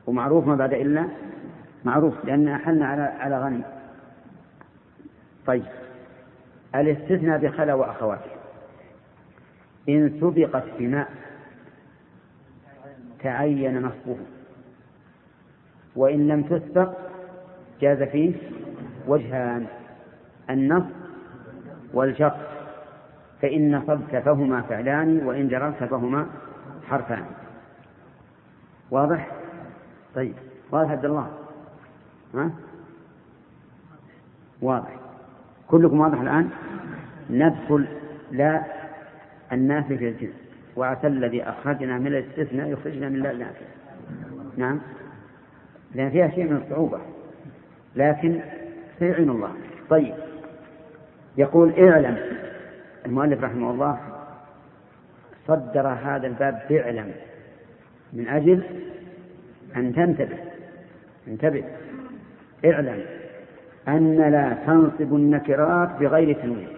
ومعروف ما بعد إلا معروف، لأن أحلنا على غني. طيب، الاستثناء بخلا وأخواته إن سبقت بماء تعين نصبه، وإن لم تسبق جاز فيه وجهان: النصب والجر، فإن نصبت فهما فعلان، وإن جررت فهما حرفان. واضح؟ طيب، واضح عبد الله؟ ها؟ واضح؟ كلكم واضح الآن؟ ندخل لا النافي في الجنس، وعسى الذي أخرجنا من الاستثناء يخرجنا من لا النافي. نعم، لأن فيها شيء من الصعوبة، لكن سيعين الله. طيب، يقول اعلم المؤلف رحمه الله صدر هذا الباب باعلم من أجل أن انتبه. اعلم أن لا تنصب النكرات بغير تنوين.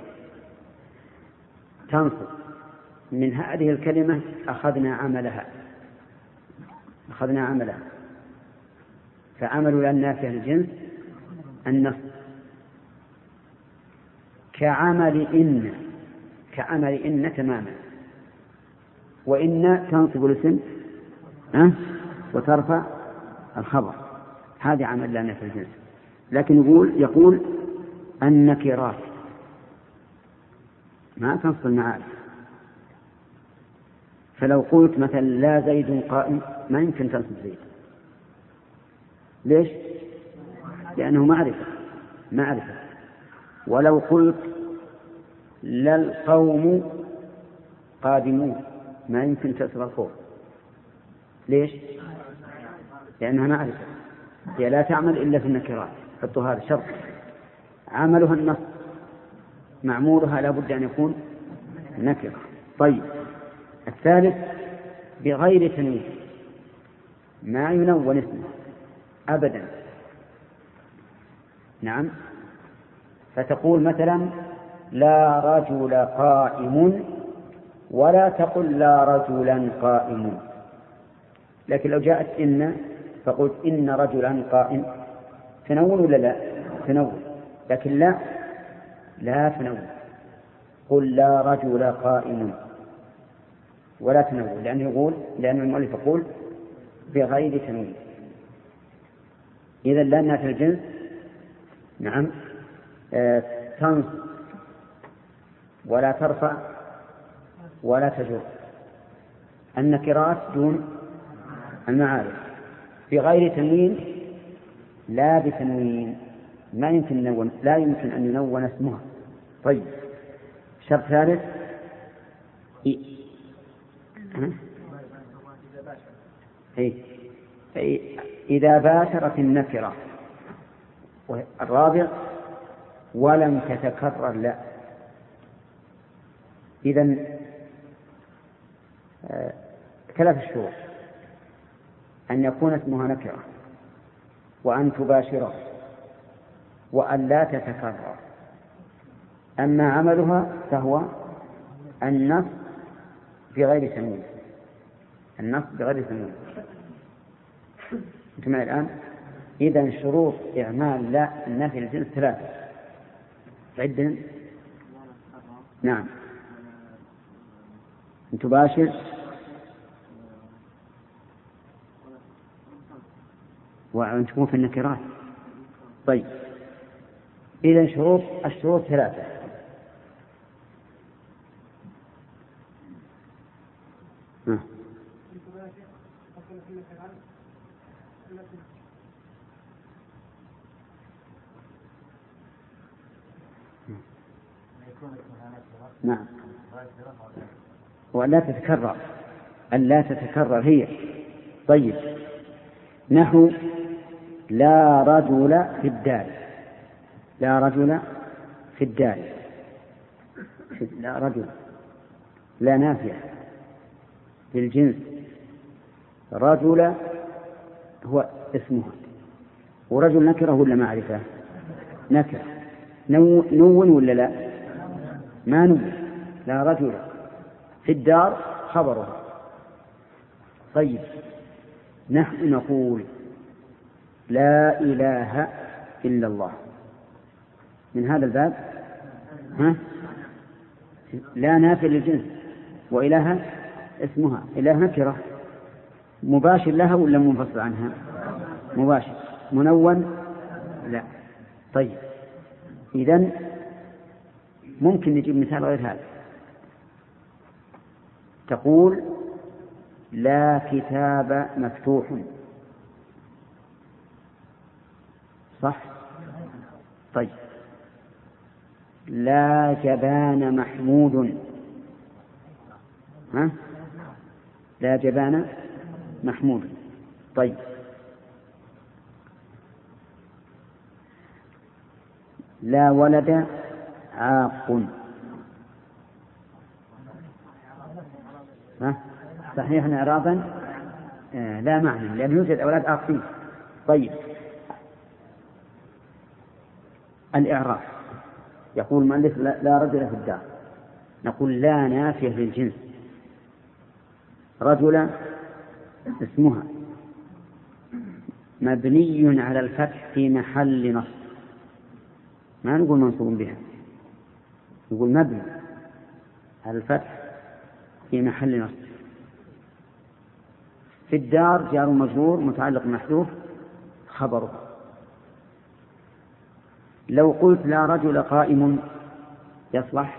تنصب من هذه الكلمة أخذنا عملها، فعمل النافية للجنس النصب، كعمل إن تماما. وإن تنصب الاسم وترفع الخبر، هذه عمل لا نافية للجنس. لكن يقول النكرات ما تنصب المعارف. فلو قلت مثلا لا زيد قائم ما يمكن تنصب زيد. ليش؟ لأنه معرفة. ولو قلت لا القوم قادمون ما يمكن تنصب القوم. ليش؟ لأنها معرفة، هي لا تعمل إلا في النكرات. حطوا هذا شرط، عملها النصب، معمولها لا بد أن يكون نكرة. طيب، الثالث بغير تنوين، ما ينون اسمه أبدا. نعم، فتقول مثلا لا رجل قائم، ولا تقل لا رجلا قائم. لكن لو جاءت إن فقلت إن رجلا قائم، تنون ولا لا؟ تنون. لكن لا تنون، قل لا رجل قائم ولا تنون، لأن المؤلف يقول بغير تنوين. إذن لا نافي الجنس نعم تنصب ولا ترفع ولا تجر النكرات دون المعارف، بغير تنوين لا بتنوين، لا يمكن أن ينون اسمها. طيب، شرط ثالث إذا باشرت النكرة. الرابع ولم تتكرر لا. إذن ثلاث شروط: أن يكون اسمها نكرة، وأن تباشره، وأن لا تتكرر. أما عملها فهو النصب بغير تنوين. أنتم معي الآن؟ إذن شروط إعمال لا النافي الجنس ثلاثة. عدنا. نعم، أن تباشر، وأن تكون في النكرات. طيب، إذن الشروط ثلاثة: نعم، ولا تتكرر، أن لا تتكرر هي. طيب، نحو لا رجل في الدار. لا رجل في الدار، لا رجل لا نافية للجنس. رجل هو اسمها، ورجل نكره ولا معرفة؟ نكره. نون ولا لا؟ ما نون. لا رجل في الدار خبرها. طيب، نحن نقول لا إله إلا الله. من هذا الباب لا نافي للجنس، وإله اسمها إله نكرة، مباشر لها ولا منفصل عنها؟ مباشر. منون؟ لا. طيب إذن ممكن نجيب مثال غير هذا. تقول لا كتاب مفتوح، صح؟ طيب لا جبان محمود، لا جبان محمود. طيب لا ولد عاق، صحيح إعرابا لا معنى، لأن يوجد أولاد عاقين. طيب الإعراب يقول المؤلف لا رجل في الدار، نقول لا نافية للجنس، رجل اسمها مبني على الفتح في محل نصب، ما نقول منصوب بها، نقول مبني على الفتح في محل نصب. في الدار جار مجرور متعلق محذوف خبره. لو قلت لا رجل قائم يصلح؟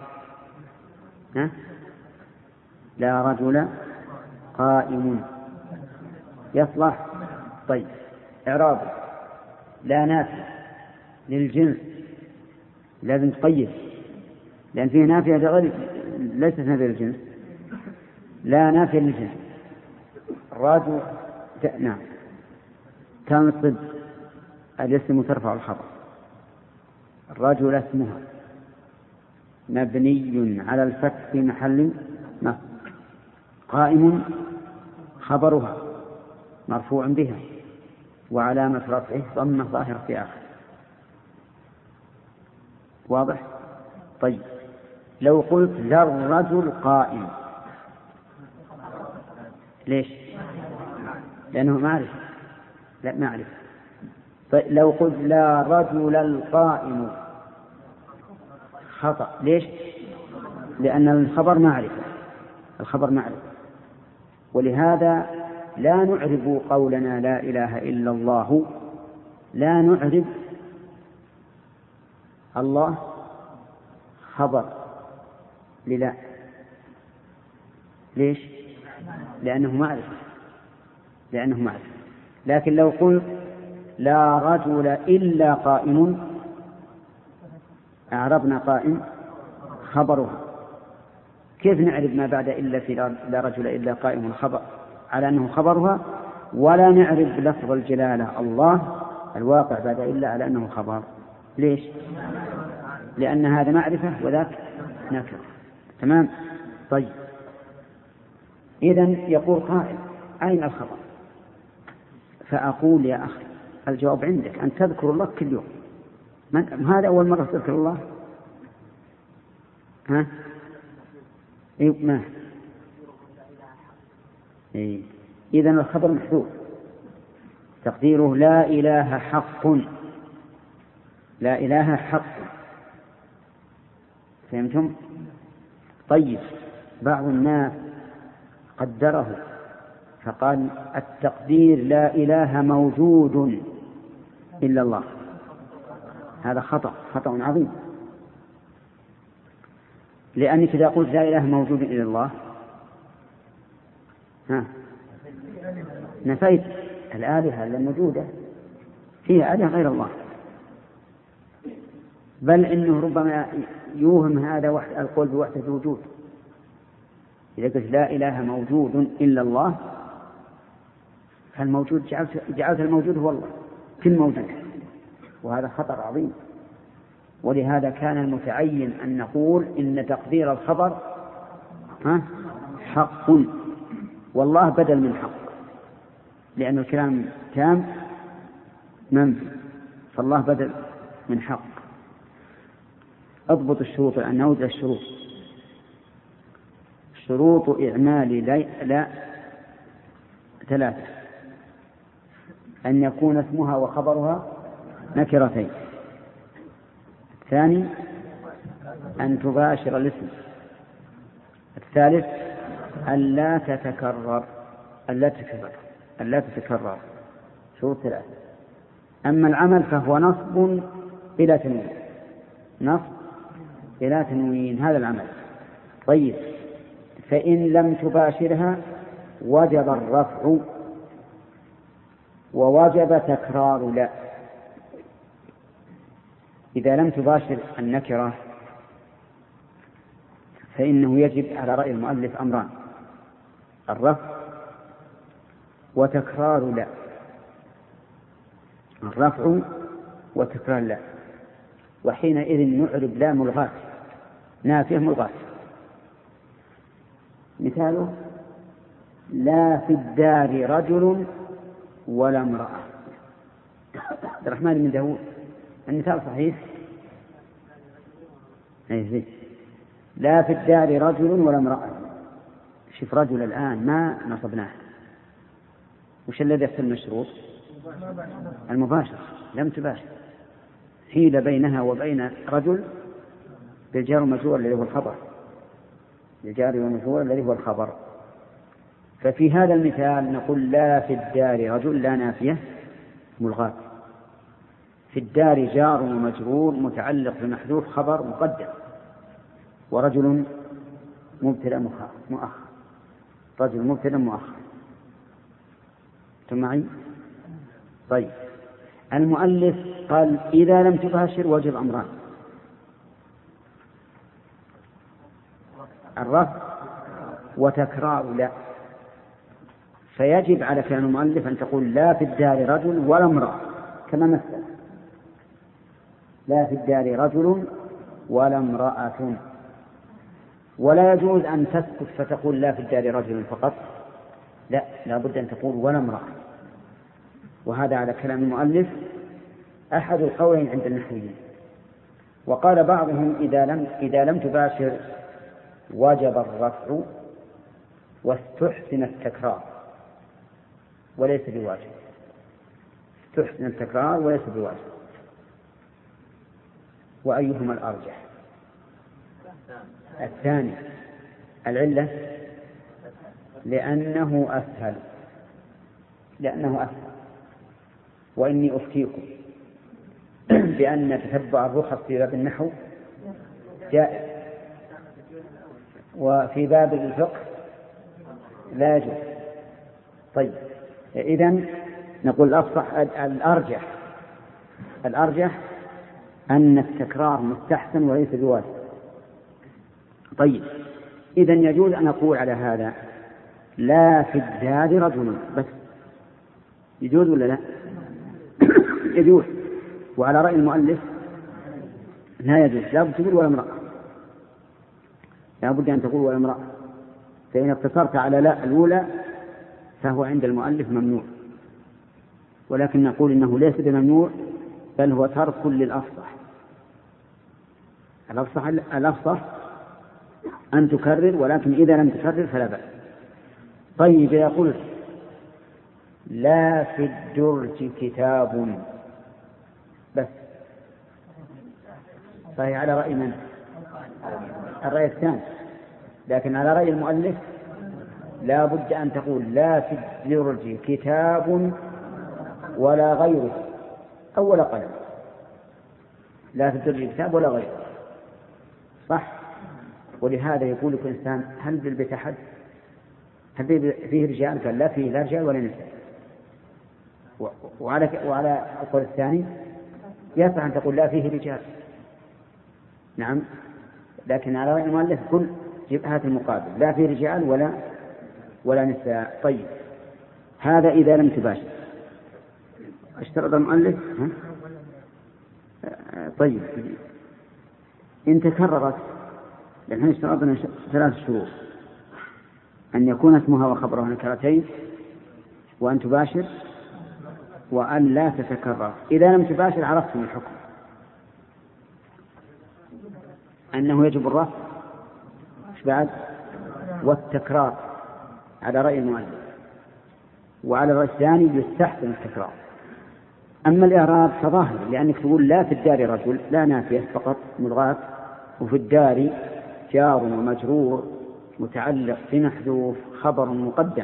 لا رجل قائم يصلح. طيب إعراب لا نافية للجنس لازم تقيد، لأن فيه نافية ليست نافية للجنس. لا نافية للجنس رجل نعم كان الصد الاسم ترفع الخبر. الرجل اسمها مبني على الفتح في محل نصب، قائم خبرها مرفوع بها وعلامة رفعه ضمة ظاهرة في آخر. واضح؟ طيب لو قلت لا الرجل قائم، ليش؟ لأنه معرفة. لا معرفة. طيب لو قلت لا رجل القائم خطأ، ليش؟ لأن الخبر معرفة، الخبر معرفة. ولهذا لا نعرب قولنا لا إله إلا الله، لا نعرب الله خبر للا. ليش؟ لأنه معرفة، لأنه معرفة. لكن لو قلت لا رجل إلا قائم، أعربنا قائم خبرها. كيف نعرف ما بعد إلا في لا رجل إلا قائم الخبر على أنه خبرها، ولا نعرف لفظ الجلالة الله الواقع بعد إلا على أنه خبر؟ ليش؟ لأن هذا معرفة وذاك نكرة. تمام؟ طيب إذن يقول قائل أين الخبر؟ فأقول يا أخي الجواب عندك، أن تذكر الله كل يوم. هذا أول مرة تذكر الله؟ ما إذن الخبر محذوف، تقديره لا إله حق، لا إله حق. فهمتم؟ طيب بعض الناس قدره فقال التقدير لا إله موجود إلا الله. هذا خطأ عظيم، لأنك إذا قلت لا إله موجود إلا الله نفيت الآلهة الموجودة، فيها آلهة غير الله. بل إنه ربما يوهم هذا القول بوحدة الوجود. إذا قلت لا إله موجود إلا الله فالموجود جعلت الموجود هو الله، كل موجود، وهذا خطر عظيم. ولهذا كان المتعين أن نقول إن تقدير الخبر حق، والله بدل من حق، لأن الكلام تام منفي، فالله بدل من حق. أضبط الشروط الآن، نعود الشروط. شروط إعمال لا 3. أن يكون اسمها وخبرها نكرتين. الثاني أن تباشر الاسم. الثالث ألا تتكرر. شروط ثلاثة. أما العمل فهو نصب بلا تنوين. هذا العمل. طيب، فإن لم تباشرها وجب الرفع ووجب تكرار لا. إذا لم تباشر النكرة فإنه يجب على رأي المؤلف أمران: الرفع وتكرار لا. وحينئذ نعرب لا ملغاة، نافية ملغاة. مثاله: لا في الدار رجل ولا امرأة. عبد الرحمن بن داود، المثال صحيح؟ لا في الدار رجل ولا امرأة. شوف، رجل الآن ما نصبناه، وش الذي يحصل من الشروط؟ المباشر. لم تباشر، حيل بينها وبين رجل بالجار والمجرور الذي هو الخبر. ففي هذا المثال نقول لا في الدار رجل، لا نافية ملغاة. في الدار جار ومجرور متعلق بمحذوف خبر مقدم، ورجل مبتدأ مؤخر. أنتم معي؟ طيب، المؤلف قال إذا لم تباشر وجب أمران: الرفع وتكرار لا. فيجب على كلام المؤلف أن تقول لا في الدار رجل ولا امرأة، كما مثل: لا في الدار رجل ولا امرأة. ولا يجوز أن تسكت فتقول لا في الدار رجل فقط، لا بد أن تقول ولا امرأة. وهذا على كلام المؤلف أحد القولين عند النحويين. وقال بعضهم إذا لم تباشر وجب الرفع واستحسن التكرار وليس بواجب. وأيهما الأرجح؟ الثاني. العلة لأنه أسهل. وإني أفتيكم بأن تتبع الرخص في باب النحو جائز، وفي باب الفقه لا يجوز. طيب، إذن نقول الأرجح أن التكرار مستحسن وليس بواجب. طيب، إذن يجوز أن أقول على هذا لا في الدار رجل بس. يجوز ولا لا؟ يجوز. وعلى رأي المؤلف لا يجوز، لا بد تقول ولا امرأة، لا بد أن تقول ولا امرأة. فإن اقتصرت على لا الأولى فهو عند المؤلف ممنوع، ولكن نقول إنه ليس بممنوع، بل هو ترك للأفصح. الأفصح أن تكرر، ولكن إذا لم تكرر فلا بأس. طيب، يقول لا في الدرج كتاب بس. فهي على رأي من؟ الرأي الثاني. لكن على رأي المؤلف لا بد أن تقول لا في الدرج كتاب ولا غيره أو ولا قلم. لا في الدرج كتاب ولا غيره، صح؟ ولهذا يقول لك إنسان هل بالبيت أحد؟ هل فيه رجال؟ قال لا فيه لا رجال ولا نساء. وعلى القول الثاني يصح أن تقول لا فيه رجال، نعم. لكن على رأي المؤلف كل جبهات المقابل، لا فيه رجال ولا نساء. طيب، هذا إذا لم تباشر. اشترط المؤلف طيب، إن تكررت، لأن اشترطنا 3 شروط: أن يكون اسمها وخبرها نكرتين، وأن تباشر، وأن لا تتكرر. إذا لم تباشر عرفت من الحكم أنه يجب الرفع بعد والتكرار على رأي المؤلف، وعلى الرأي الثاني يستحسن التكرار. أما الإعراب فظاهر، لأنك تقول لا في الدار رجل، لا نافية فقط ملغاة، وفي الدار جار ومجرور متعلق بمحذوف خبر مقدم،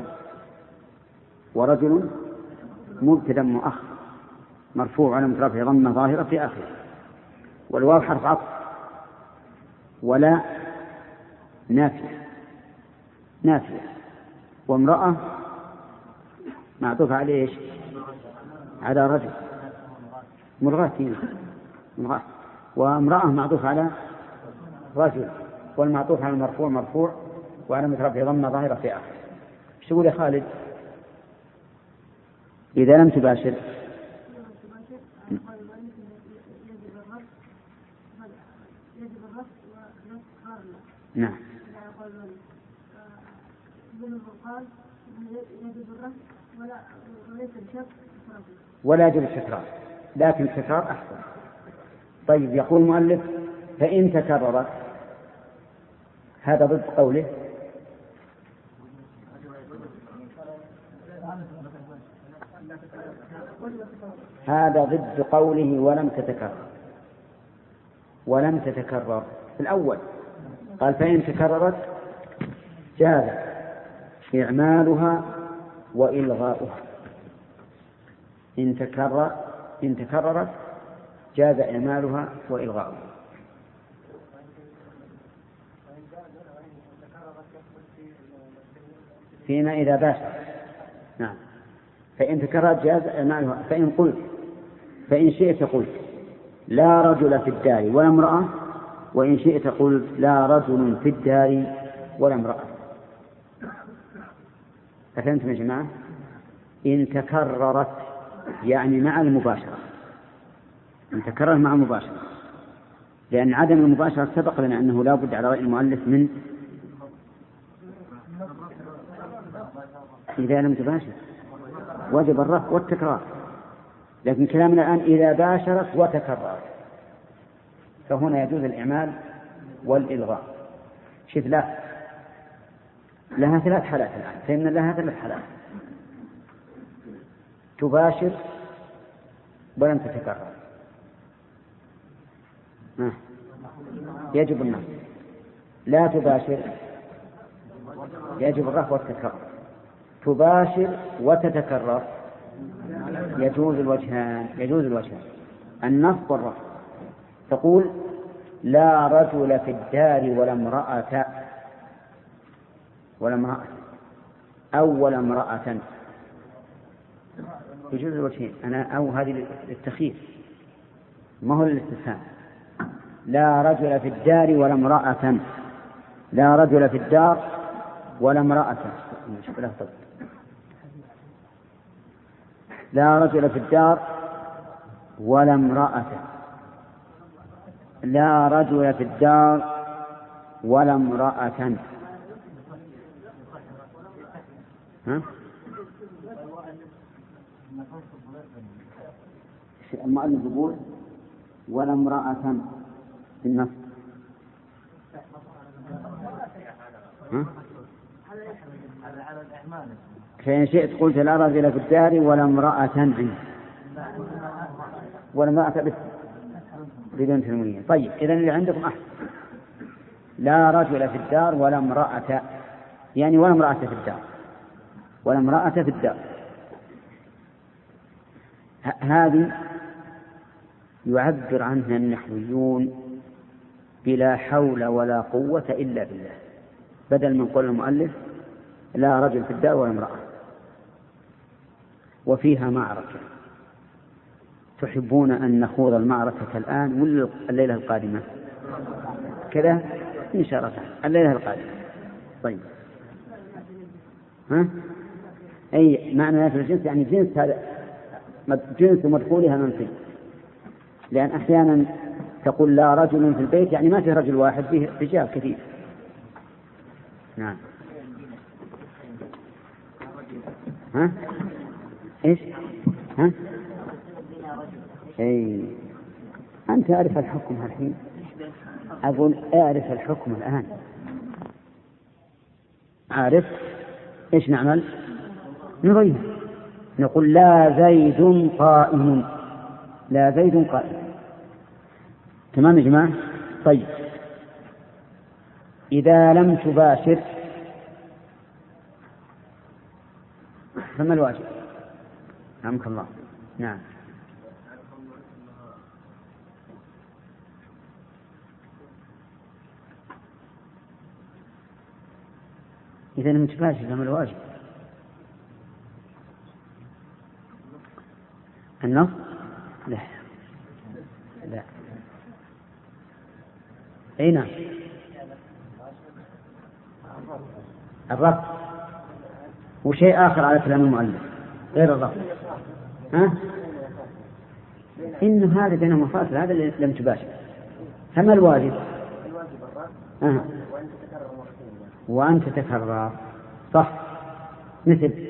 ورجل مبتدأ مؤخر مرفوع على رفعه ضمة ظاهرة في آخره، والواو حرف عطف، ولا نافية، وامرأة معطوف على إيش؟ على رجل ملغاة، وامرأة معطوف على رجل، والمعطوف على المرفوع مرفوع وعلى رفعه ضمة ظاهرة في آخره. ايش تقول يا خالد؟ إذا لم تباشر نعم ولا يجب التكرار، لكن التكرار أحسن. طيب يقول المؤلف فإن تكررت، هذا ضد قوله ولم تتكرر في الأول. قال فإن تكررت جاز إعمالها وإلغاؤها. إن تكررت جاز إعمالها وإلغاؤها. فيما إذا باشر، نعم. فإن تكررت جاز إعمالها. فإن شئت قلت لا رجل في الدار ولا امرأة، وإن شئت قلت لا رجل في الدار ولا امرأة. أفهمتم يا جماعة؟ إن تكررت يعني مع المباشرة، إن تكرر مع المباشرة، لأن عدم المباشرة سبق لنا أنه لا بد على رأي المؤلف من إذا لم تباشر وجب الرفع والتكرار، لكن كلامنا الآن إذا باشرت وتكررت، فهنا يجوز الإعمال والإلغاء. شوف لها 3 حالات الآن، فإن لها 3 حالات: تباشر ولم تتكرر، يجب النصب. لا تباشر يجب الرفع والتكرر. تباشر وتتكرر يجوز الوجهان النصب والرفع. تقول لا رجل في الدار ولا امرأة أو ولا امرأة، يجوز الوجهين. أو هذه التخيير ما هو الاستفهام. لا رجل في الدار ولا امرأة، لا رجل في الدار ولا امرأة، لا رجل في الدار ولا امرأة، لا رجل في الدار ولا امرأة. المؤلف يقول ولا امرأة في النص. فإن شئت قلت لا رجل في الدار ولا امرأة عنده، ولا امرأة بدون تنوين. طيب إذن اللي عندكم أحسن. لا رجل في الدار ولا امرأة، يعني ولا امرأة في الدار، ولا امرأة في الدار. هذه يعبر عنها النحويون بلا حول ولا قوة إلا بالله، بدل من قول المؤلف لا رجل في الدار ولا امرأة. وفيها معركة، تحبون أن نخوض المعركة الآن ولا الليلة القادمة؟ كذا إن شاء الله الليلة القادمة. طيب أي معنى نافي الجنس يعني جنس، هذا جنس مدخولها منفي، لأن أحيانا تقول لا رجل في البيت يعني ما فيه رجل واحد، فيه رجال كثير. نعم. إيش؟ أي أنت أعرف الحكم الحين، أقول أعرف الحكم الآن. عارف إيش نعمل؟ نغير، نقول لا زيد قائم، لا زيد قائم. تمام يا جماعة؟ طيب إذا لم تباشر فما الواجب؟ رحمك الله. نعم. إذا لم تباشر فما الواجب؟ النص؟ لا لا. أي نعم. الرفض وشيء آخر على كلام المؤلف غير الرفض. ها؟ إنه هذا بين مفاصل، هذا اللي لم تباشر. فما الواجب؟ وأن تتكرر. صح. مثل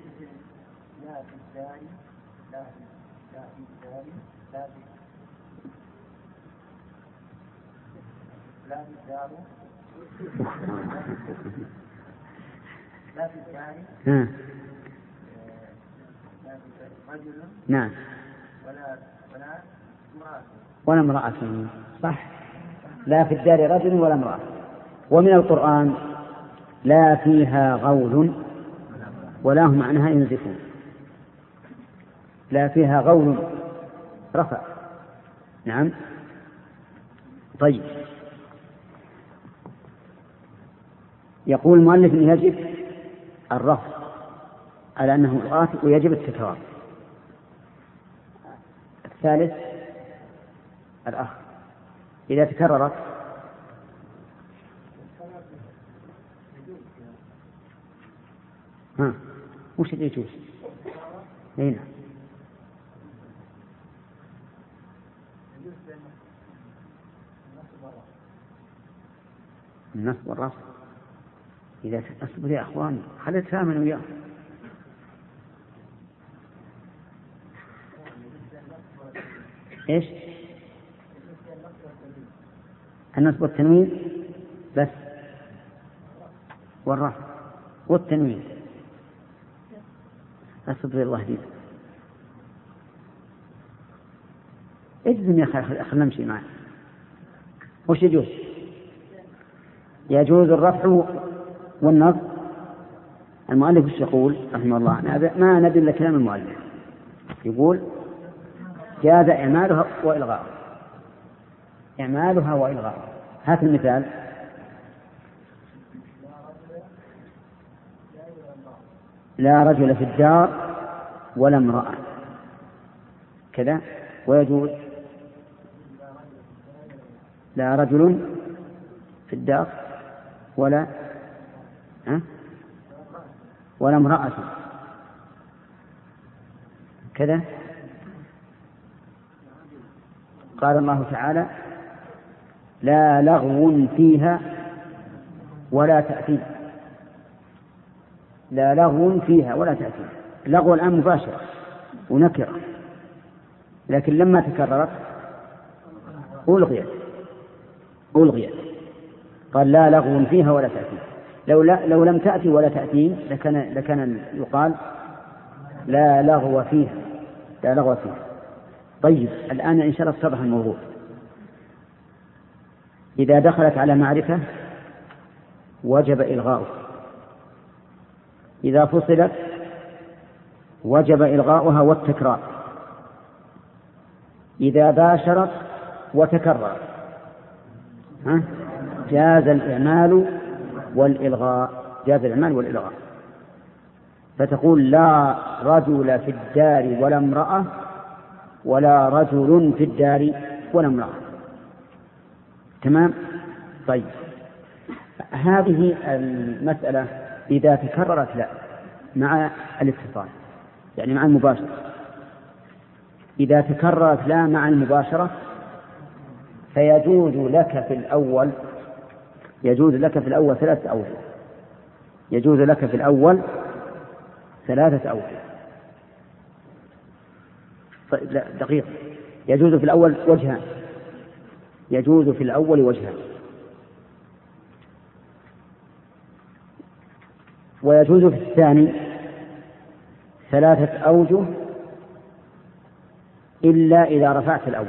نعم ولا امرأة. صح. لا في الدار رجل ولا امرأة. ومن القرآن لا فيها غول ولا هم عنها ينزفون. لا فيها غول رفع. نعم. طيب يقول المؤلف إن يجب الرفض على أنه لغات ويجب التكرار. الثالث الأخ إذا تكررت وش اللي يجوز؟ هنا النصب والرفض. إذا أصبر يا أخواني خليت ثامن وياه. إيش؟ النصب والتنوين بس والرفض والتنوين. أصبر الله دي اجزم يا أخي خلنا نمشي معي. وش يجوز؟ يجوز الرفع والنصب. المؤلف وش يقول رحمه الله؟ ما نبي إلا كلام المؤلف. يقول جاز إعمالها وإلغاءها. إعمالها وإلغاءها. هات المثال. لا رجل في الدار ولا امرأة كذا. ويجوز لا رجل في الدار ولا امرأة كذا. قال الله تعالى لا لغو فيها ولا تأثيم. لا لغو فيها ولا تأثيم. لغو الآن مباشرة ونكرة، لكن لما تكررت ألغيت. قال لا لغو فيها ولا تأثيم. لو لم تأتي ولا تأثيم لكان يقال لا لغو فيها. طيب الآن إن شاء الله اتضح الموضوع. إذا دخلت على معرفة وجب إلغاؤه. إذا فصلت وجب إلغاؤها والتكرار. إذا باشرت وتكررت جاز الإعمال والإلغاء. فتقول لا رجل في الدار ولا امرأة ولا رجل في الدار ولا امرأة. تمام. طيب هذه المسألة إذا تكررت لا مع الاتصال يعني مع المباشرة. إذا تكررت لا مع المباشرة فيجوز لك في الأول ثلاثة أوجه. لا دقيقة. يجوز في الأول وجهان. ويجوز في الثاني 3 أوجه إلا إذا رفعت الأول.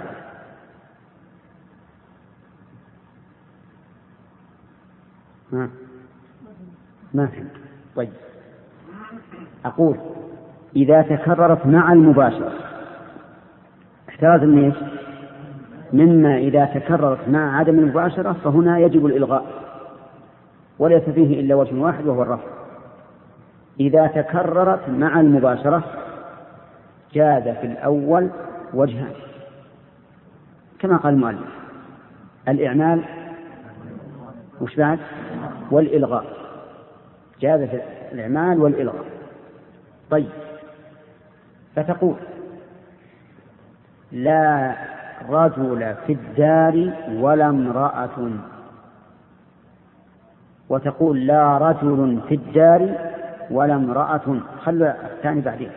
ما فهمت. طيب، أقول إذا تكررت مع المباشرة، احتراز من إيش؟ مما إذا تكررت مع عدم المباشرة فهنا يجب الإلغاء، وليس فيه إلا وجه واحد وهو الرفع. إذا تكررت مع المباشرة جاز في الأول وجهان كما قال المؤلف: الإعمال وش بعد؟ والإلغاء. جاز في الإعمال والإلغاء. طيب، فتقول: لا رجل في الدار ولا امرأة، وتقول لا رجل في الدار ولا امرأة. خلوا الثاني بعدين.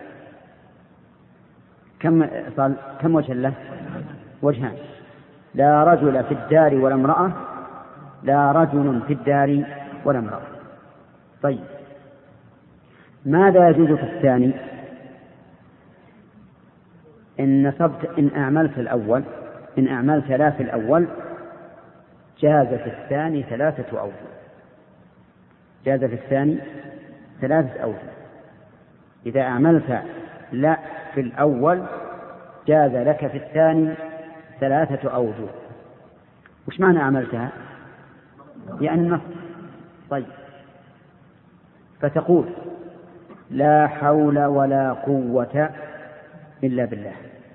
كم وجه له؟ وجهان: لا رجل في الدار ولا امرأة، لا رجل في الدار ولا امرأة. طيب، ماذا يجوز في الثاني؟ إن أعملت لا في الأول جاز في الثاني ثلاثة أوجه. جاز في الثاني ثلاثة أوجه. إذا أعملت لا في الأول جاز لك في الثاني ثلاثة أوجه. وش معنى أعملتها؟ يعني النص. طيب، فتقول: لا حول ولا قوة إلا بالله.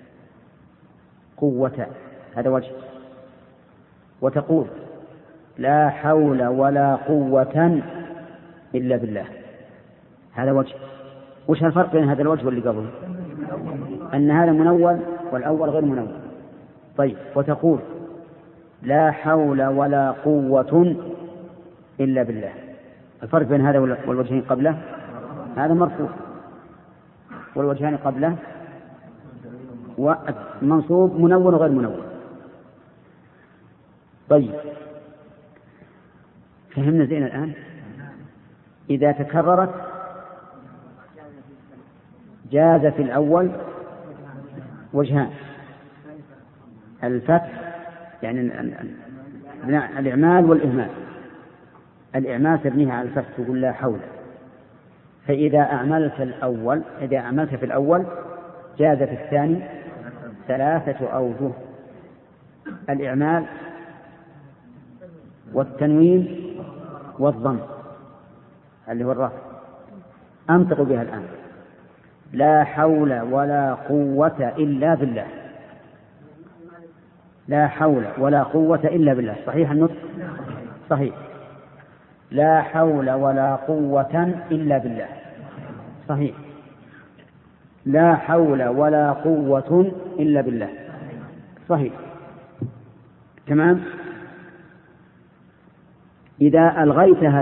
قوة، هذا وجه. وتقول: لا حول ولا قوة إلا بالله، هذا وجه. وش الفرق بين هذا الوجه واللي قبله؟ أن هذا منون والأول غير منون. طيب، وتقول: لا حول ولا قوة إلا بالله، الفرق بين هذا والوجهين قبله: هذا مرفوع والوجهان قبله ومنصوب، منون وغير منون. طيب، فهمنا زين الآن؟ إذا تكررت جاز في الأول وجهان: الفتح يعني الإعمال والإهمال. الإعمال تبنيها على الفتح، تقول لا حول. فإذا أعملت في الأول جاز في الثاني ثلاثة أوجه: الإعمال والتنوين والضم اللي هو الرفع. أنطق بها الآن: لا حول ولا قوة إلا بالله. لا حول ولا قوة إلا بالله. صحيح النطق؟ صحيح. لا حول ولا قوة إلا بالله. صحيح. لا حول ولا قوة إلا بالله. صحيح. تمام. إذا ألغيتها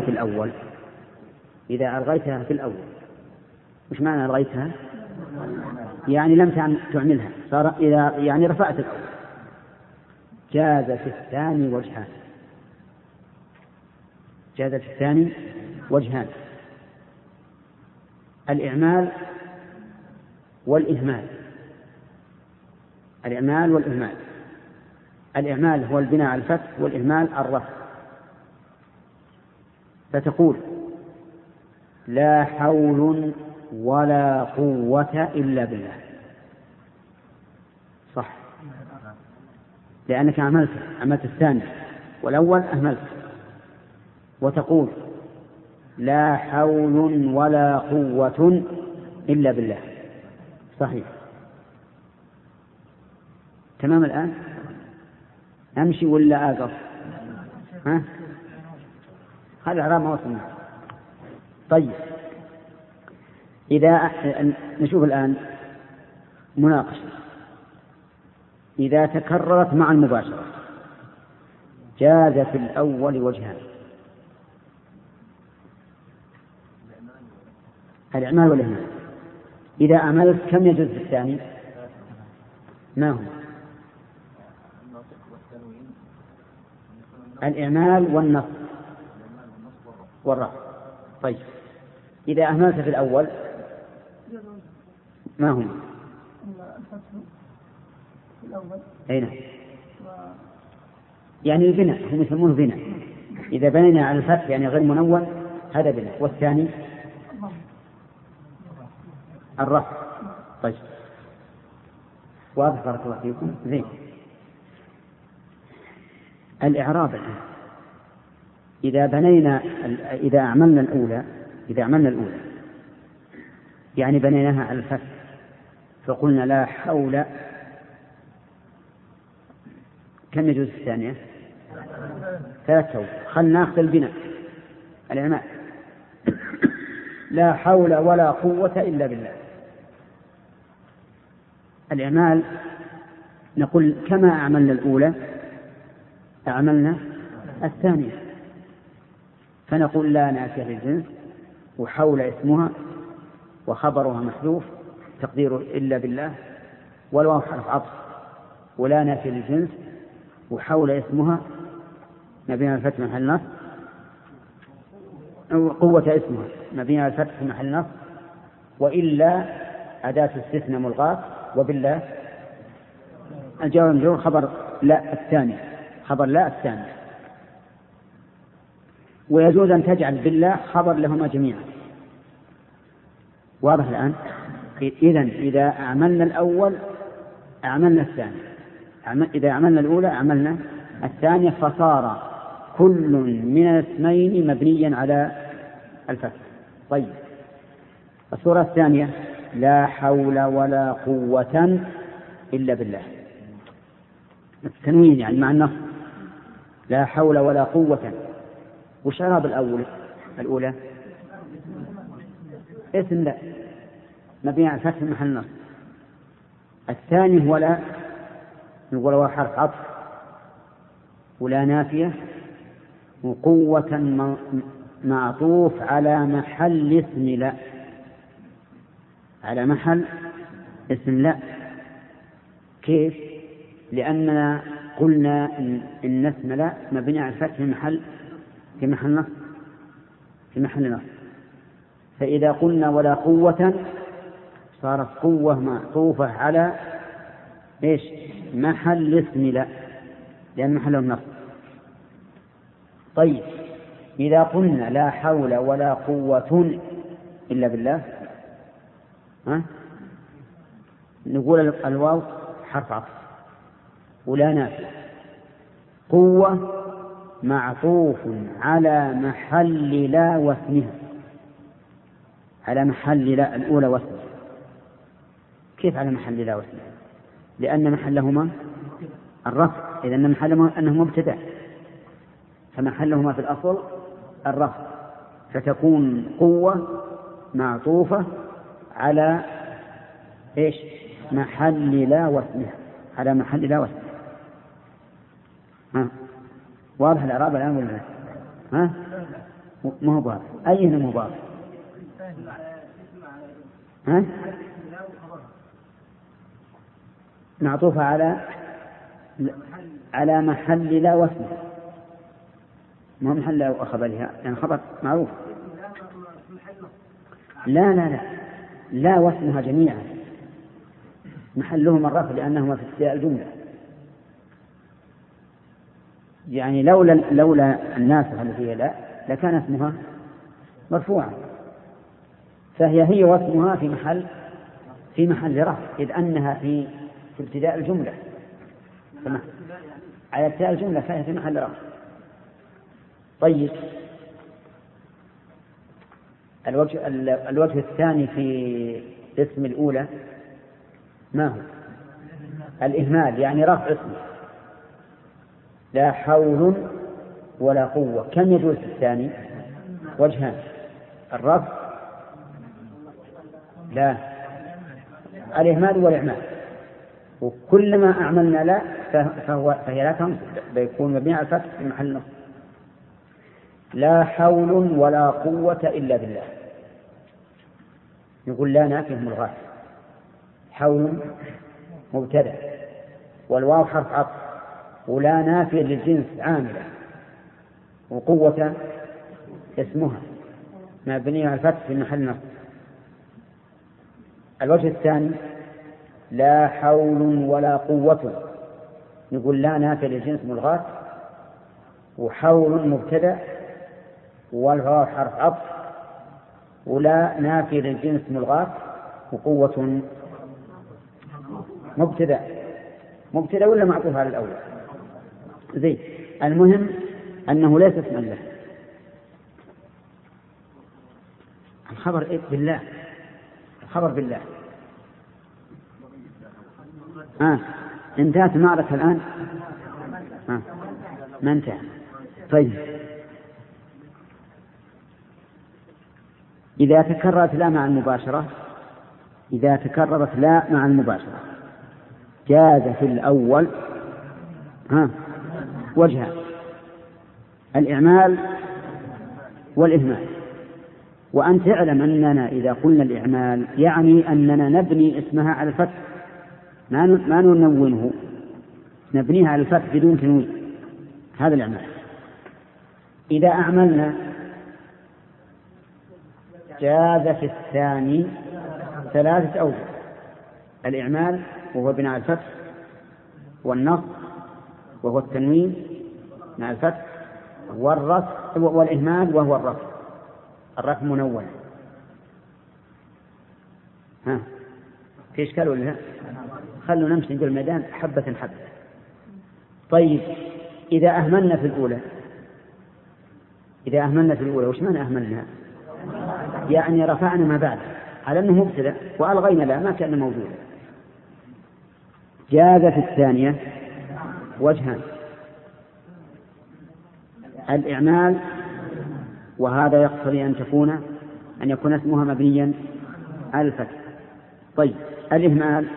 في الأول، مش معنى ألغيتها؟ يعني لم تعملها، صار إذا يعني رفعت الأول، جاز في الثاني وجهان. جاز في الثاني وجهان: الإعمال والإهمال. الإعمال والإهمال. الإعمال هو البناء على الفتح، والإهمال الرفع. فتقول: لا حول ولا قوة إلا بالله. صح، لأنك عملت الثاني والأول أهملت. وتقول: لا حول ولا قوة إلا بالله. صحيح. تمام. الآن أمشي ولا أقف؟ هذا إعراب ما وصلنا. طيب، إذا نشوف الآن مناقشة. إذا تكررت مع المباشرة جاز في الأول وجهان: الإعمال والإهمال. إذا أعملت كم يجوز في الثاني؟ ما هو؟ الإعمال والنصب والرفع. طيب، إذا أهملت في الأول ما هو؟ أين يعني البناء هم يسمونه بناء. إذا بنينا على الفتح يعني غير منون هذا بناء. والثاني الرفع. طيب واضح بارك الله فيكم. زين الإعراب الآن إذا أعملنا الأولى يعني بنيناها على الفتح فقلنا لا حول. كم يجوز الثانية؟ 3 خلنا ناخذ البناء الإعمال لا حول ولا قوة إلا بالله. الإعمال نقول كما أعملنا الأولى أعملنا الثانية فنقول لا نافية للجنس وحول اسمها وخبرها محذوف تقديره إلا بالله والواو حرف عطف ولا نافية للجنس وحول اسمها مبني على الفتح محل نصب قوة اسمها مبني على الفتح محل نصب وإلا أداة استثناء ملغاة وبالله الجواب المجرور خبر لا الثاني ويجوز أن تجعل بالله خبر لهما جميعا. واضح الآن؟ إذا أعملنا الأول أعملنا الثاني إذا أعملنا الأولى أعملنا الثانية فصار كل من الاثنين مبنيا على الفتح. طيب الصورة الثانية لا حول ولا قوة إلا بالله. التنوين يعني مع النص لا حول ولا قوة. وش إعراب الأولى اسم لا مبني على الفتح محل نصب. الثاني هو لا نقول هو حرف عطف ولا نافية وقوة معطوف على محل اسم لا على محل اسم لا. كيف؟ لأننا قلنا إن اسم لا مبني على الفتح في محل نصب فإذا قلنا ولا قوة صارت قوة معطوفة على إيش؟ محل اسم لا لأن محله النصب. طيب إذا قلنا لا حول ولا قوة إلا بالله نقول الواو حرف عطف ولا نافية قوة معطوف على محل لا واسمها على محل لا الأولى واسمها. كيف على محل لا واسمها؟ لأن محلهما الرفع إذا أن محلهما أنه مبتدأ فمحلهما في الأصل الرفع فتكون قوة معطوفة على إيش؟ محل لا واسمها على محل لا واسمها. واضح الإعراب الآن ولا لا؟ ما هو واضح. أي هنا مو واضح؟ معطوفة على محل لا واسمها ما محل لا وخبرها يعني خبر معروف. لا واسمها جميعا محلهما الرفع لأنهما في ابتداء الجملة. يعني لولا الناسخ اللي فيها لا لكان اسمها مرفوعا فهي واسمها في محل رفع إذ أنها في ابتداء الجملة على ابتداء الجملة فهي في محل رفع. طيب الوجه الثاني في اسم الأولى ما هو؟ الإهمال يعني رفع اسمه لا حول ولا قوة. كم يجوز الثاني؟ وجهان الرفع لا الإهمال والإعمال وكلما أعملنا لا فهي لا تنصب بيكون مبني على الفتح في محل نصب. لا حول ولا قوة إلا بالله يقول لا نافية ملغاة حول مبتدأ والواو حرف عطف ولا نافية للجنس عاملة وقوة اسمها مبنية على الفتح في محل نصب. الوجه الثاني لا حول ولا قوة، نقول لا نافية للجنس ملغاة، وحول مبتدأ، والواو حرف عطف، ولا نافية للجنس ملغاة، وقوة مبتدأ ولا معطوف على الأول زين. المهم أنه ليس اسما له. الخبر بالله، الخبر بالله. انتهت المعركة الآن؟ ما انتهى. طيب إذا تكررت لا مع المباشرة، إذا تكررت لا مع المباشرة جاز في الأول وجهان: الإعمال والإهمال. وأن تعلم أننا إذا قلنا الإعمال يعني أننا نبني اسمها على الفتح، ما ننونه، نبنيها على الفتح بدون تنوين، هذا الإعمال. إذا أعملنا جاز في الثاني 3 أوجه: الإعمال وهو بناء على الفتح، والنصب وهو التنوين مع الفتح، والإهمال وهو الرفع منون. في إشكال ولا لا؟ خلوا نمشي نقول الميدان حبة حبة. طيب إذا أهملنا في الأولى، وش معنى أهملنا؟ يعني رفعنا ما بعد على أنه مبتدأ وألغينا لا ما كان موجودا. جاز في الثانية وجهان: الإعمال، وهذا يقتضي أن يكون اسمها مبنيا على الفتح. طيب الإهمال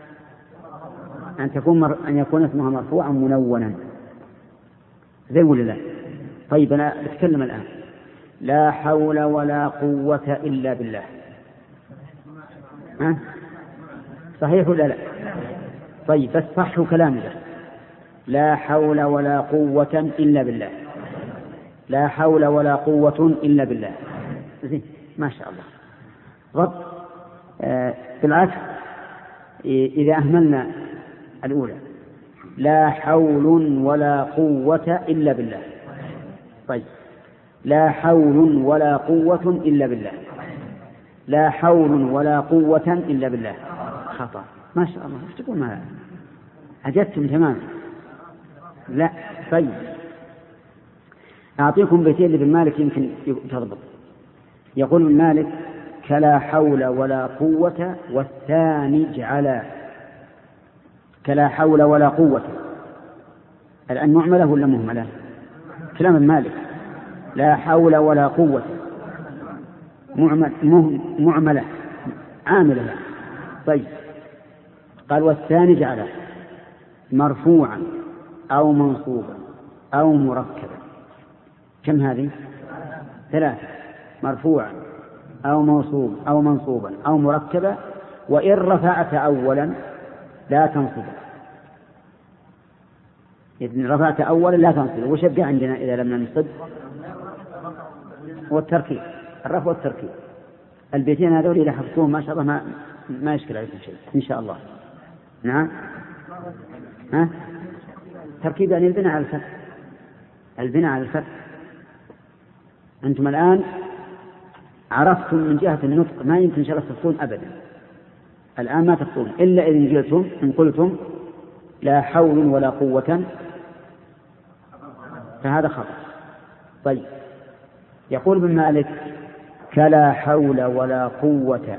أن يكون اسمها مرفوعا منونا، زي ولا لا؟ طيب أنا أتكلم الآن: لا حول ولا قوة إلا بالله، صحيح ولا لا؟ طيب بس صحوا كلامي ده. لا حول ولا قوة إلا بالله، لا حول ولا قوة إلا بالله. زين ما شاء الله. رب بالعكس إذا أهملنا الأولى: لا حول ولا قوة إلا بالله. طيب لا حول ولا قوة إلا بالله، لا حول ولا قوة إلا بالله، خطأ. ما شاء الله، ايش تقول؟ ما عجبتم تماما. لا طيب أعطيكم بيتين لابن مالك يمكن تضبط. يقول ابن مالك: كلا حول ولا قوة والثاني اجعلا. كلا حول ولا قوة الآن معملة ولا مهملة؟ كلام ابن مالك: لا حول ولا قوة معملة عاملة. طيب قال: والثاني اجعلا مرفوعا أو منصوبا أو مركبا. كم هذه؟ 3: مرفوعا أو موصوب أو منصوبا أو مركبا، وإن رفعت أولا لا تنصب. إذن رفعت أولا لا تنصب. وش يبقى عندنا إذا لم ننصب؟ والتركيب، الرفع والتركيب. البيتين هذول إذا حفظوهم ما شاء الله ما يشكل عليكم شيء إن شاء الله. نعم. تركيب يعني البناء على الفتح، البناء على الفتح. أنتم الآن عرفتم من جهة النطق ما يمكن شرط تخطون أبدا. الآن ما تخطون إلا إن قلتم لا حول ولا قوة، فهذا خطأ. طيب يقول ابن مالك: كلا حول ولا قوة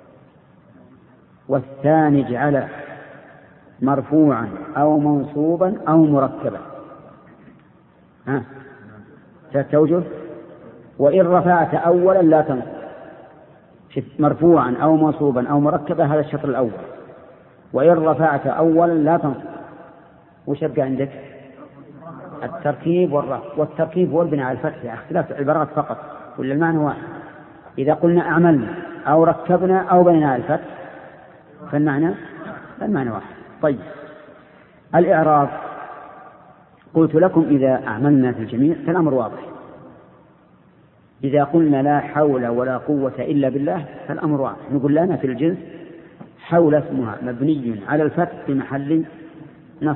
والثاني اجعله مرفوعا أو منصوبا أو مركبا. ستوجه. وإن رفعت أولا لا تنصب. مرفوعا أو منصوبا أو مركبا هذا الشطر الأول. وإن رفعت أولا لا تنصب. وش يبقى عندك؟ التركيب والرفع. والتركيب هو البناء على الفتح، اختلاف العبارات فقط، ولا المعنى واحد. إذا قلنا أعملنا أو ركبنا أو بنينا على الفتح فالمعنى واحد. طيب الإعراب قلت لكم: إذا أعملنا في الجميع فالأمر واضح. إذا قلنا لا حول ولا قوة إلا بالله فالأمر واضح. نقول لنا في الجنس حول اسمها مبني على الفتح في محل نصب.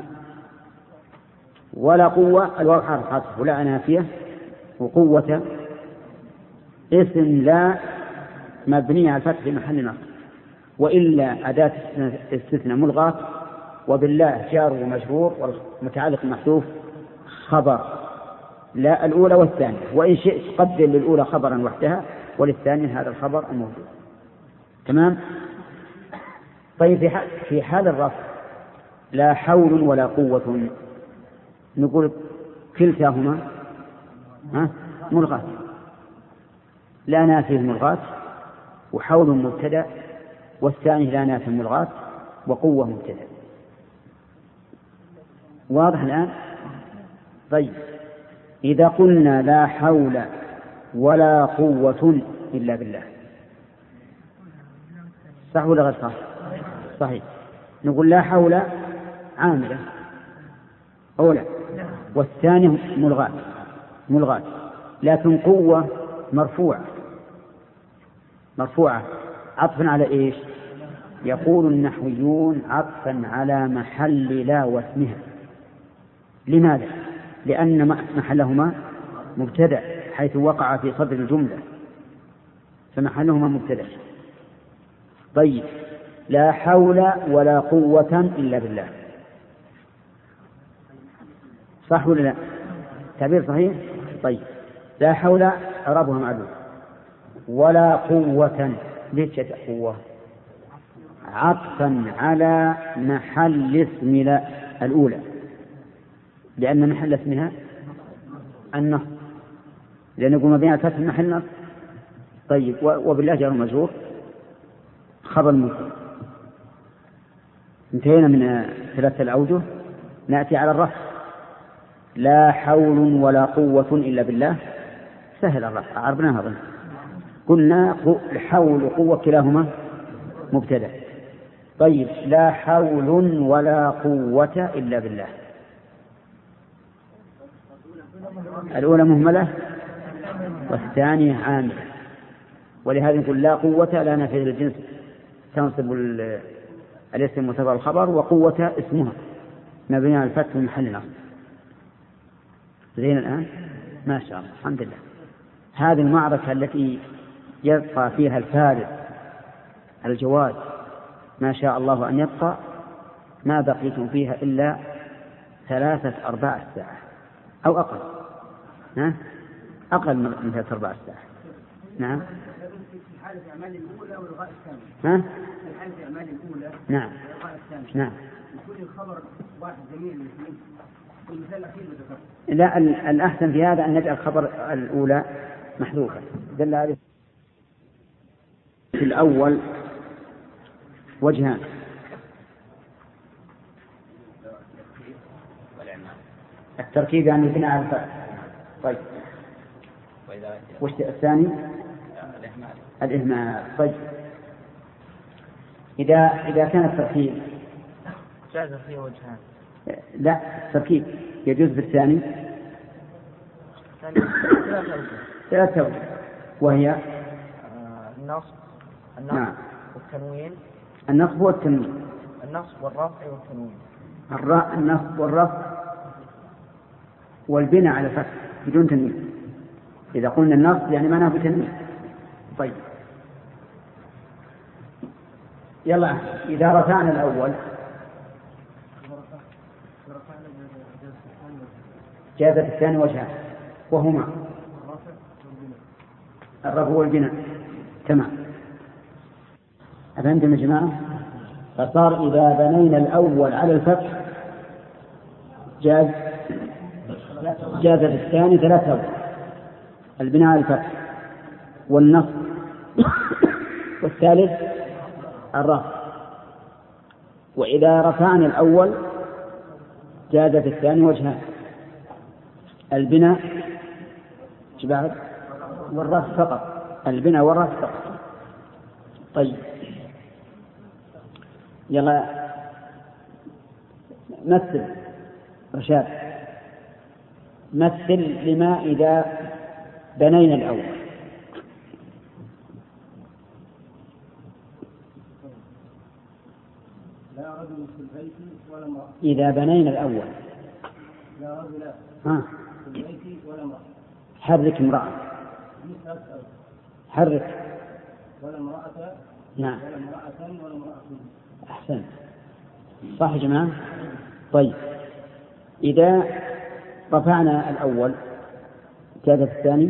ولا قوة الواو حرف عطف ولا نافية، وقوة اسم لا مبني على الفتح في محل نصب. وإلا أداة استثناء ملغاة، وبالله جار ومجرور والمتعلق محذوف خبر لا الأولى والثانية، وإن شئت قدر للأولى خبرا وحدها وللثانية هذا الخبر الموجود. تمام. طيب في حال الرفع لا حول ولا قوة، نقول كلتاهما ملغاة، لا نافيه ملغاة، وحول مبتدأ، والثاني لا نافيه ملغاة وقوة مبتدأ. واضح الآن؟ طيب إذا قلنا لا حول ولا قوة إلا بالله، صح ولا غير صح؟ صحيح. نقول لا حول عاملة أولى، والثاني ملغاة، لكن قوة مرفوعة عطفا على إيش؟ يقول النحويون عطفا على محل لا واسمها. لماذا؟ لأن محلهما مبتدأ حيث وقع في صدر الجملة، فمحلهما مبتدأ. طيب لا حول ولا قوة إلا بالله، صح ولا لا؟ تعبير صحيح. طيب لا حول إعرابها معلوم، ولا قوة ليش قوة؟ عطفا على محل اسم لا الأولى، لأن محل اسمها النصب، لأن يقول مبني على الفتح محل نصب. طيب وبالله جار مجرور خبر مبتدأ. انتهينا من ثلاثة الأوجه. نأتي على الرفع. لا حول ولا قوة إلا بالله، سهل الرفع، عرفناها ظن. قلنا حول وقوة كلاهما مبتدأ. طيب لا حول ولا قوة إلا بالله، الأولى مهملة والثانية عاملة، ولهذا نقول لا قوة لا نافية للجنس تنصب الاسم وتبع الخبر، وقوة اسمها مبني على الفتح في محل نصب. زين الآن؟ ما شاء الله، الحمد لله. هذه المعركة التي يبقى فيها الفارق الجواد ما شاء الله أن يبقى، ما بقيتم فيها إلا 3-4 ساعة أو أقل. أقل من 3-4 ساعة. نعم. في حالة أعمال الأولى والغاء الثاني. في حالة أعمال الأولى. نعم. والغاء الثاني. نعم. يكون الخبر واحد جميل الاثنين. المثال الأخير ذكرت. لا، الأحسن في هذا أن نجعل خبر الأولى محذوفا. دل عليه. في الأول وجهان: التركيب يعني البناء على الفتح. طيب وش الثاني؟ الإهمال. طيب إذا كان التركيب جاز فيه وجهان. لا، التركيب يجوز بالثاني 3 وجه، وهي النصب والتنوين. النصب والتنوين. النصب والرفع والتنوين. النصب والرفع والبناء على الفتح بدون تنوين. إذا قلنا النصب يعني معناه بتنوين. طيب يلا، إذا رفعنا الأول جاز الثاني وجهان، وهما الرفع والبناء. تمام. أفهمتم يا جماعة؟ فصار إذا بنينا الأول على الفتح جاز الثاني 3 وجه: البناء على الفتح والنصب والثالث الرفع. وإذا رفعنا الأول جازت الثاني وجهان: البناء والرفع فقط. البناء والرفع فقط. طيب يلا مثل رشاد، مثل لما إذا بنينا الأول. لا رجل في البيت ولا امرأة. إذا بنينا الأول لا رجل في البيت ولا امرأة. حرك امرأة. حرك. ولا امرأة. نعم. ولا امرأة ولا امرأة. أحسن. صح يا جماعة. طيب إذا رفعنا الأول كذا الثاني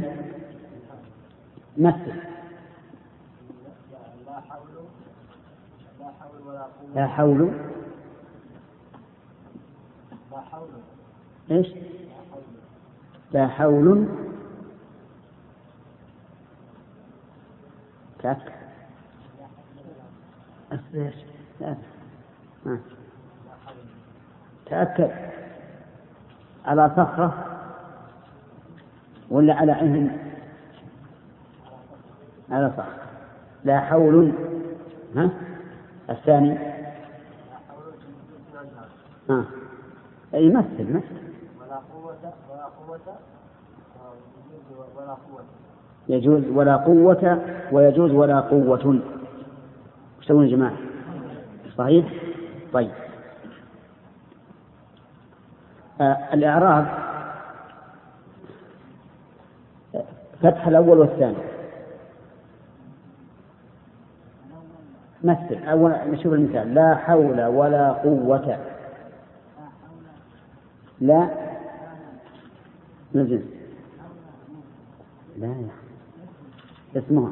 مثل. لا حول. إيش؟ لا حول. تأكد. تأكد على صخرة ولا على عين؟ على صخرة. لا حول. ها الثاني أي مثل. ولا قوة ولا قوة. يجوز ولا قوة ويجوز ولا قوة. وش تقولون يا جماعة؟ صحيح. طيب الإعراب فتح الأول والثاني. مثل أول نشوف المثال. لا حول ولا قوة. لا نزل. لا اسمها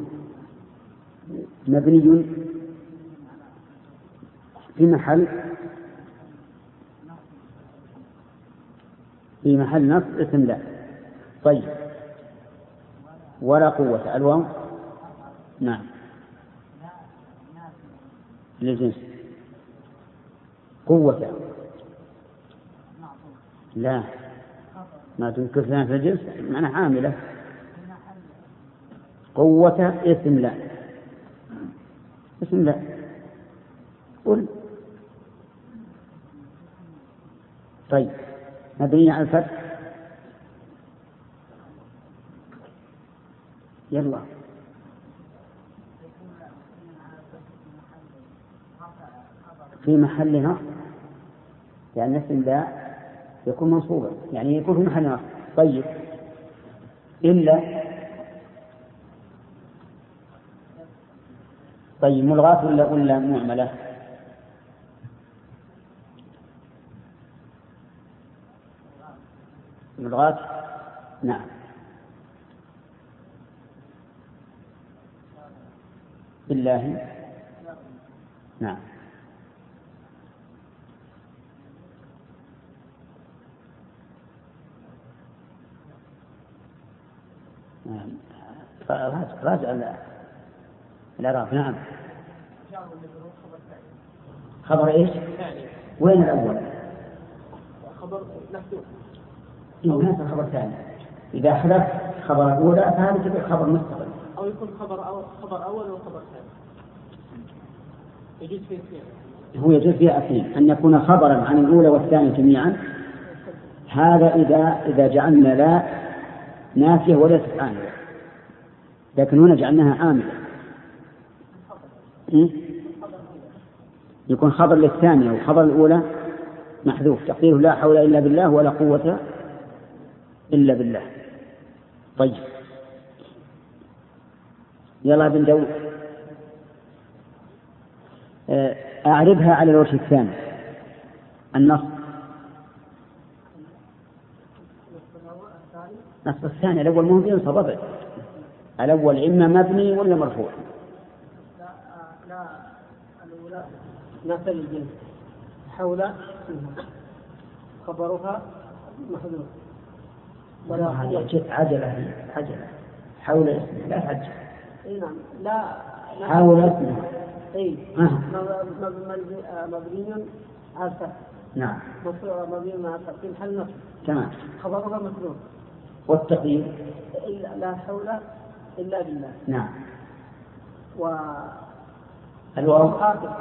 مبني في محل نصب اسم لا. طيب ولا قوة الواو. نعم للجنس. قوة لا ما تنكر في الجنس معنى عاملة. قوة اسم لا. اسم لا. قل. طيب مبني على الفتح. يلا في محل نصب يعني اسم لا يكون منصوبا يعني يكون في محل نصب. طيب إلا. طيب ملغاة ولا معملة؟ ملغاة. نعم بالله. نعم راجع الإعراب. نعم خبر إيش؟ وين الأول؟ خبر محذوف. هذا الخبر ثاني. إذا حذف خبر الأولى فهذا يكون خبر مستقل. أو يكون خبر أول وخبر ثاني. يجوز فيه اثنين. هو يجوز فيه اثنين أن يكون خبرا عن الأولى والثانية جميعا. هذا إذا جعلنا لا نافية وليست عاملة. لكن هنا جعلناها عاملة يكون خبر للثانية وخبر الأولى محذوف تقديره لا حول إلا بالله ولا قوة إلا بالله. طيب يلا بن داود أعربها على الوجه الثاني. النصب نصب الثاني. الأول مهم ينصب أبدا. الأول إما مبني ولا مرفوع. لا الأولى مثل الجنس. حول خبرها محذوف. ولا جت عجلة حول اسمه لا تعجل. نعم لا حول اسمه. مبني على الفتح. نعم مبني على الفتح في محل نصب. تمام. خبرها محذوف. والتقدير لا حول إلا بالله. نعم. الواو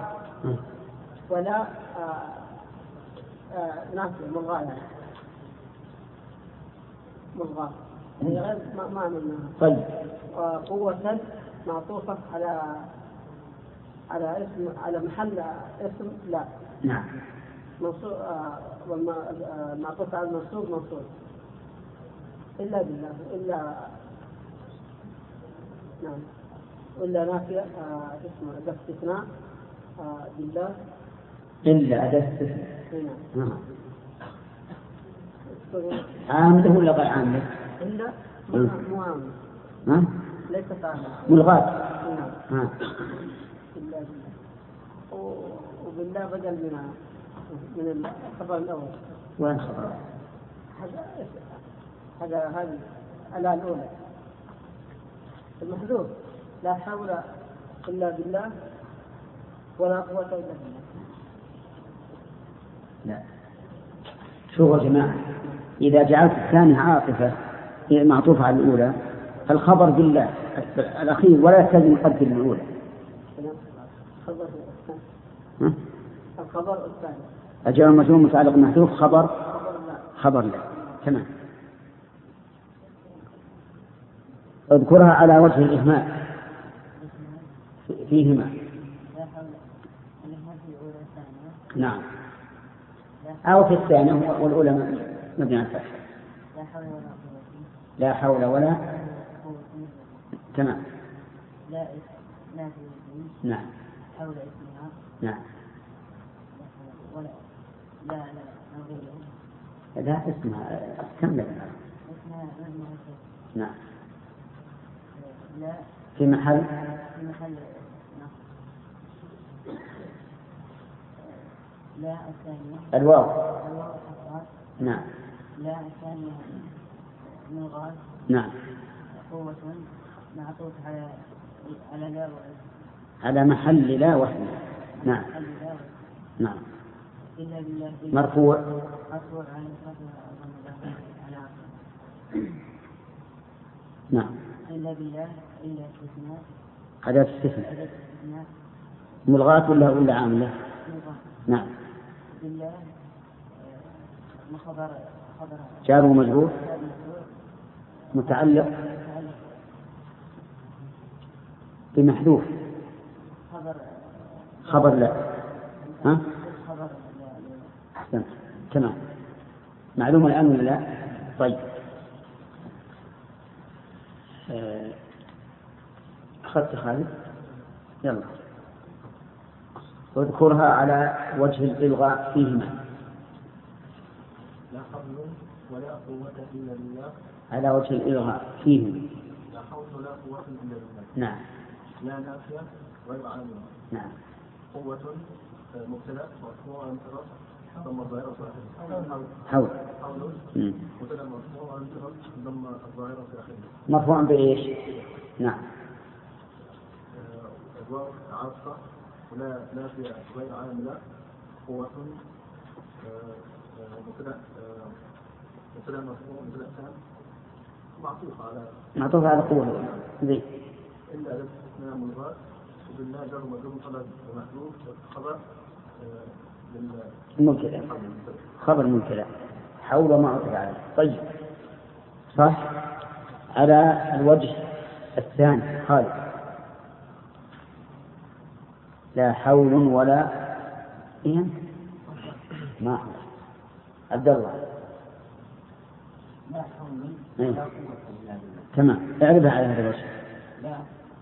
ولا نافع ملغاة هي غير ما عملناها. طيب قوة معطوفة على على اسم على محل اسم لا. نعم. منصوب والمعطوف على المنصوب منصوب إلا بالله إلا نعم إلا نافية اسمه أداة استثناء بالله إلا أداة استثناء. نعم. عامله ولا غير عامله؟ إلا مو عامله. ليست عامله. ملغاة. نعم. إلا بالله. وبالله بدل من الخبر الأول. وين خبر؟ هذه الآن الأولى المحذوف لا حول إلا بالله ولا قوة إلا بالله. لا. شو يا جماعة؟ إذا جعلت الثانية عاطفة معطوفة على الأولى فالخبر بالله الأخير ولا يحتاج نقدم الأولى. الخبر الثاني. الجار والمجرور متعلق محذوف خبر لا. تمام. اذكرها على وجه الإهمال فيهما. نعم. أو في الثانية والأولى مبني على الفتح. لا حول ولا تمام. نعم. حول اسمها. نعم. ولا لا لا اسمها كمل. نعم. لا في محل لا الثانية الواو. حصاد. نعم. لا الثانية ملغاة. نعم. قوة معطوف على لا على محل لا وحده. نعم. نعم. إلا بالله مرفوع عن على نعم. إلا بالله إلا استثناء. أداة استثناء. ملغاة ولا عاملة؟ نعم. بالله خبر جار ومجرور متعلق بمحذوف خبر لا. ها؟ أحسنت. تمام. معلومة الآن ولا لا؟ طيب. أخذت خالد؟ يلا. واذكرها على وجه الإلغاء فيهما. لا حول ولا قوة إلا بالله. على وجه الإلغاء فيهما. لا حول ولا قوة إلا بالله. نعم. لا نافية غير عاملة. نعم. قوة مبتدأ مرفوع عن ترى ضم الظاهرة في آخره. حول. مبتدأ مرفوع عن ترى ضم الظاهرة في آخره. مرفوع بإيش؟ نعم. الواو عاطفة ولا نافية غير عاملة. قوة مبتدأ مرفوع مبتدأ ثاني معطوف على قوة ذي. إلا الاستثناء ملغاة وبالله جر مجرور طلب ومحذوف خبر مبتدأ. خبر مبتدأ. حول ما عطف عليه. طيب. صح. على الوجه الثاني خالد. لا حول ولا إيه؟ ما عبد الله. لا حول ولا قوة إلا بالله. تمام. اعرفها على هذا الوجه. لا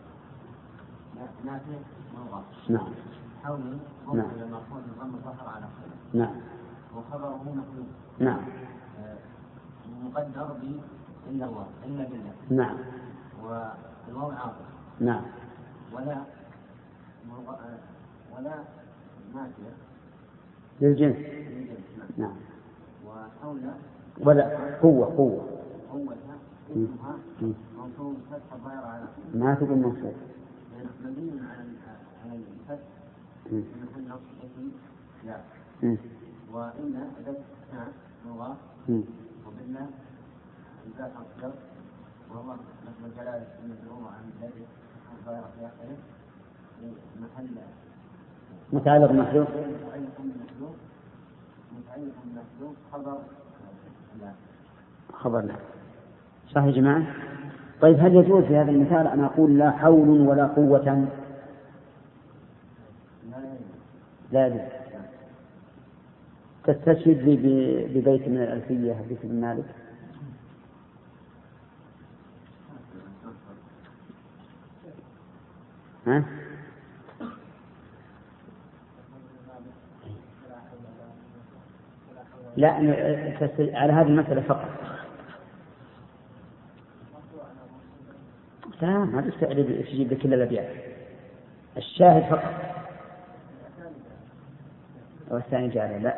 نافع ملغاة. نعم. حول نعم. مرفوع بضم الظهر على آخره. نعم. وخبره محذوف. نعم. مقدر ب إلا الله إلا بالله. نعم. والواو عاطف. نعم. ولا نافية للجنس. نعم. وحول ولا قوة اسمها منصوب فتح الظاهر على ما تقول منصوب مبني على الفتح في محل نصب اسم لا. وإن أداة استثناء لغة وبالله إنزال حرف وهو مثل الجلالة المجرور عن ذلك الظاهر في آخره محل متعلق محذوف. متعلق بالمحذوف خبر لا. صح يا جماعة؟ طيب هل يجوز في هذا المثال أن أقول لا حول ولا قوة؟ لازم. تستشهد لي ببيت من الألفية بيت بن مالك. ها؟ لا على هذه المسألة فقط. لا ما تجيب بكل الأبيات، الشاهد فقط. والثاني جعله لا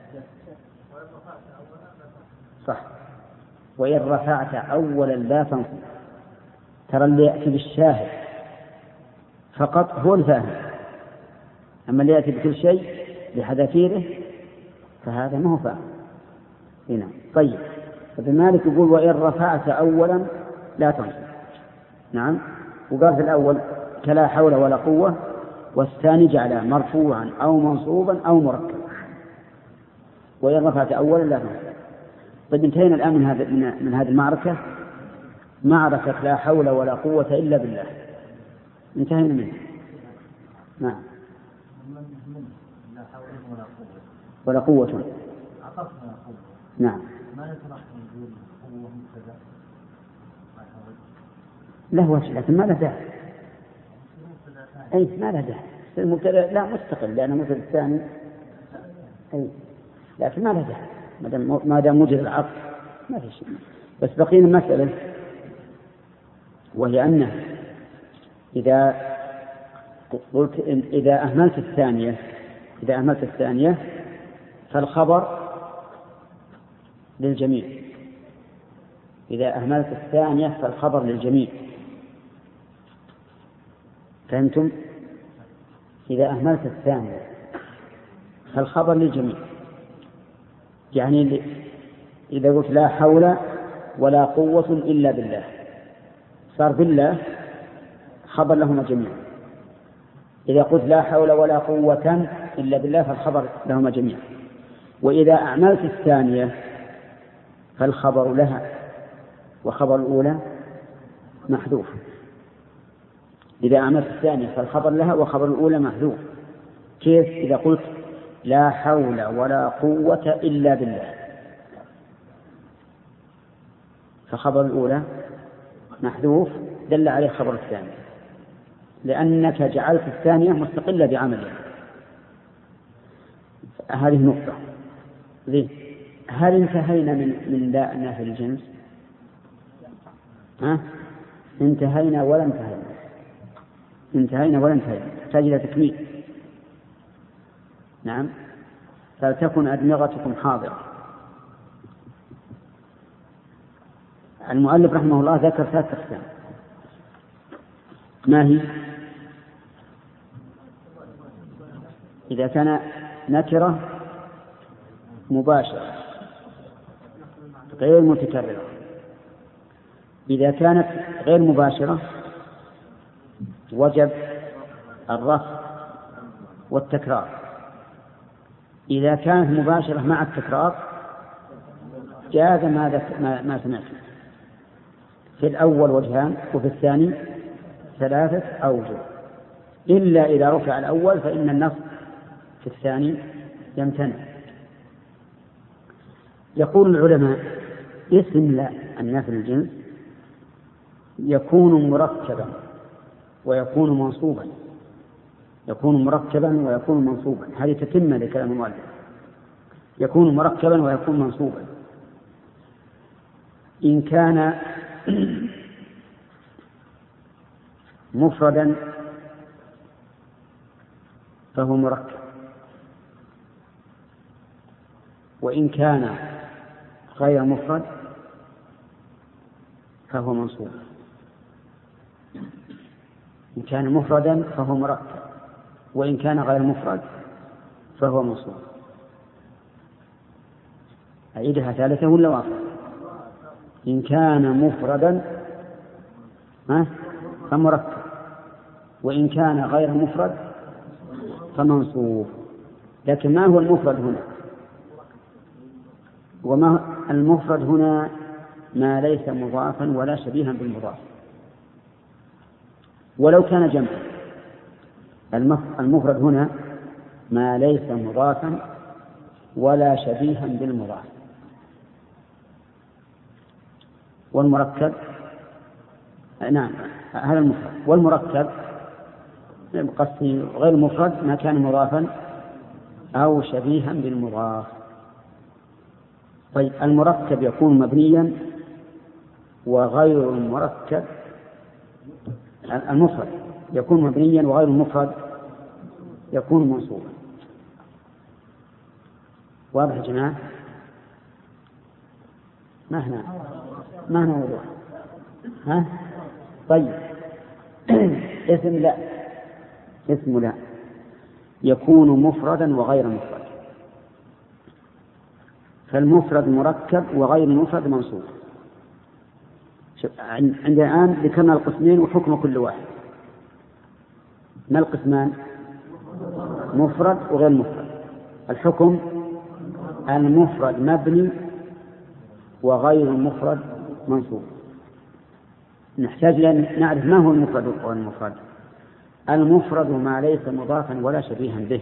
صح. وإن رفعت أولا لا تنصب. ترى اللي يأتي بالشاهد فقط هو الفاهم، أما اللي يأتي بكل شيء بحذافيره فهذا ما هو فاهم هنا. طيب ابن مالك يقول وإن رفعت أولا لا تنصب. نعم. وقال في الأول كلا حول ولا قوة، والثاني جعل مرفوعا أو منصوبا أو مركبا. وإن رفعت أولا لا تنصب. طيب انتهينا الآن من هذه المعركة، معركة لا حول ولا قوة إلا بالله، انتهينا منها. نعم. ولا قوة. نعم. له وجه لكن ما له داعي. أي ما له داعي. المبتدأ لا مستقل لأنه مثل الثاني. أي لكن ما له داعي ما دام موجد العطف ما في شيء. بس بقينا مسألة، وهي أنه إذا أهملت الثانية فالخبر للجميع. إذا أهملت الثانية فالخبر للجميع. فهمتم؟ إذا أهملت الثانية فالخبر للجميع. يعني إذا قلت لا حول ولا قوة إلا بالله صار بالله خبر لهما جميعا. إذا قلت لا حول ولا قوة إلا بالله فالخبر لهما جميعا. وإذا أعملت الثانية فالخبر لها وخبر الأولى محذوف. إذا أعملت الثانية فالخبر لها وخبر الأولى محذوف. كيف؟ إذا قلت لا حول ولا قوة إلا بالله فخبر الأولى محذوف دل عليه خبر الثانية، لأنك جعلت الثانية مستقلة بعملها. هذه نقطة. هل انتهينا من لا نافي الجنس؟ انتهينا ولا انتهينا تحتاج إلى تكميل. نعم. فلتكن أدمغتكم حاضرة. المؤلف رحمه الله ذكر 3 أقسام. ما هي؟ إذا كان نكرة مباشرة غير متكررة. إذا كانت غير مباشرة وجب الرفع والتكرار. إذا كانت مباشرة مع التكرار جاز ما سمعت. في الأول وجهان وفي الثاني 3 أوجه، إلا إذا رفع الأول فإن النص في الثاني يمتنع. يقول العلماء اسم لا النافي الجنس يكون مركبا ويكون منصوبا. يكون مركبا ويكون منصوبا. هذه تتمة لكلام المؤلف. يكون مركبا ويكون منصوبا. إن كان مفردا فهو مركب، وإن كان غير مفرد فهو منصوب. إن كان مفردا فهو مركب، وإن كان غير مفرد فهو منصوب. أعيدها ثالثة ولا واحدة؟ إن كان مفردا فمركب، وإن كان غير مفرد فمنصوب. لكن ما هو المفرد هنا؟ وما المفرد هنا؟ ما ليس مضافا ولا شبيها بالمضاف ولو كان جمعا. المفرد هنا ما ليس مضافا ولا شبيها بالمضاف. والمركب نعم هذا المفرد. والمركب قصدي غير مفرد ما كان مضافا أو شبيها بالمضاف. طيب المركب يكون مبنيا وغير المركب المفرد يكون مبنيا وغير المفرد يكون منصوبا. واضح يا جماعة؟ ما هنا وضوح. ها؟ طيب اسم لا يكون مفردا وغير مفرد. فالمفرد مركب وغير المفرد منصوب. عندنا الآن ذكرنا القسمين وحكم كل واحد. ما القسمان؟ مفرد وغير مفرد. الحكم المفرد مبني وغير المفرد منصوب. نحتاج أن نعرف ما هو المفرد وغير المفرد. المفرد ما ليس مضافا ولا شبيها به.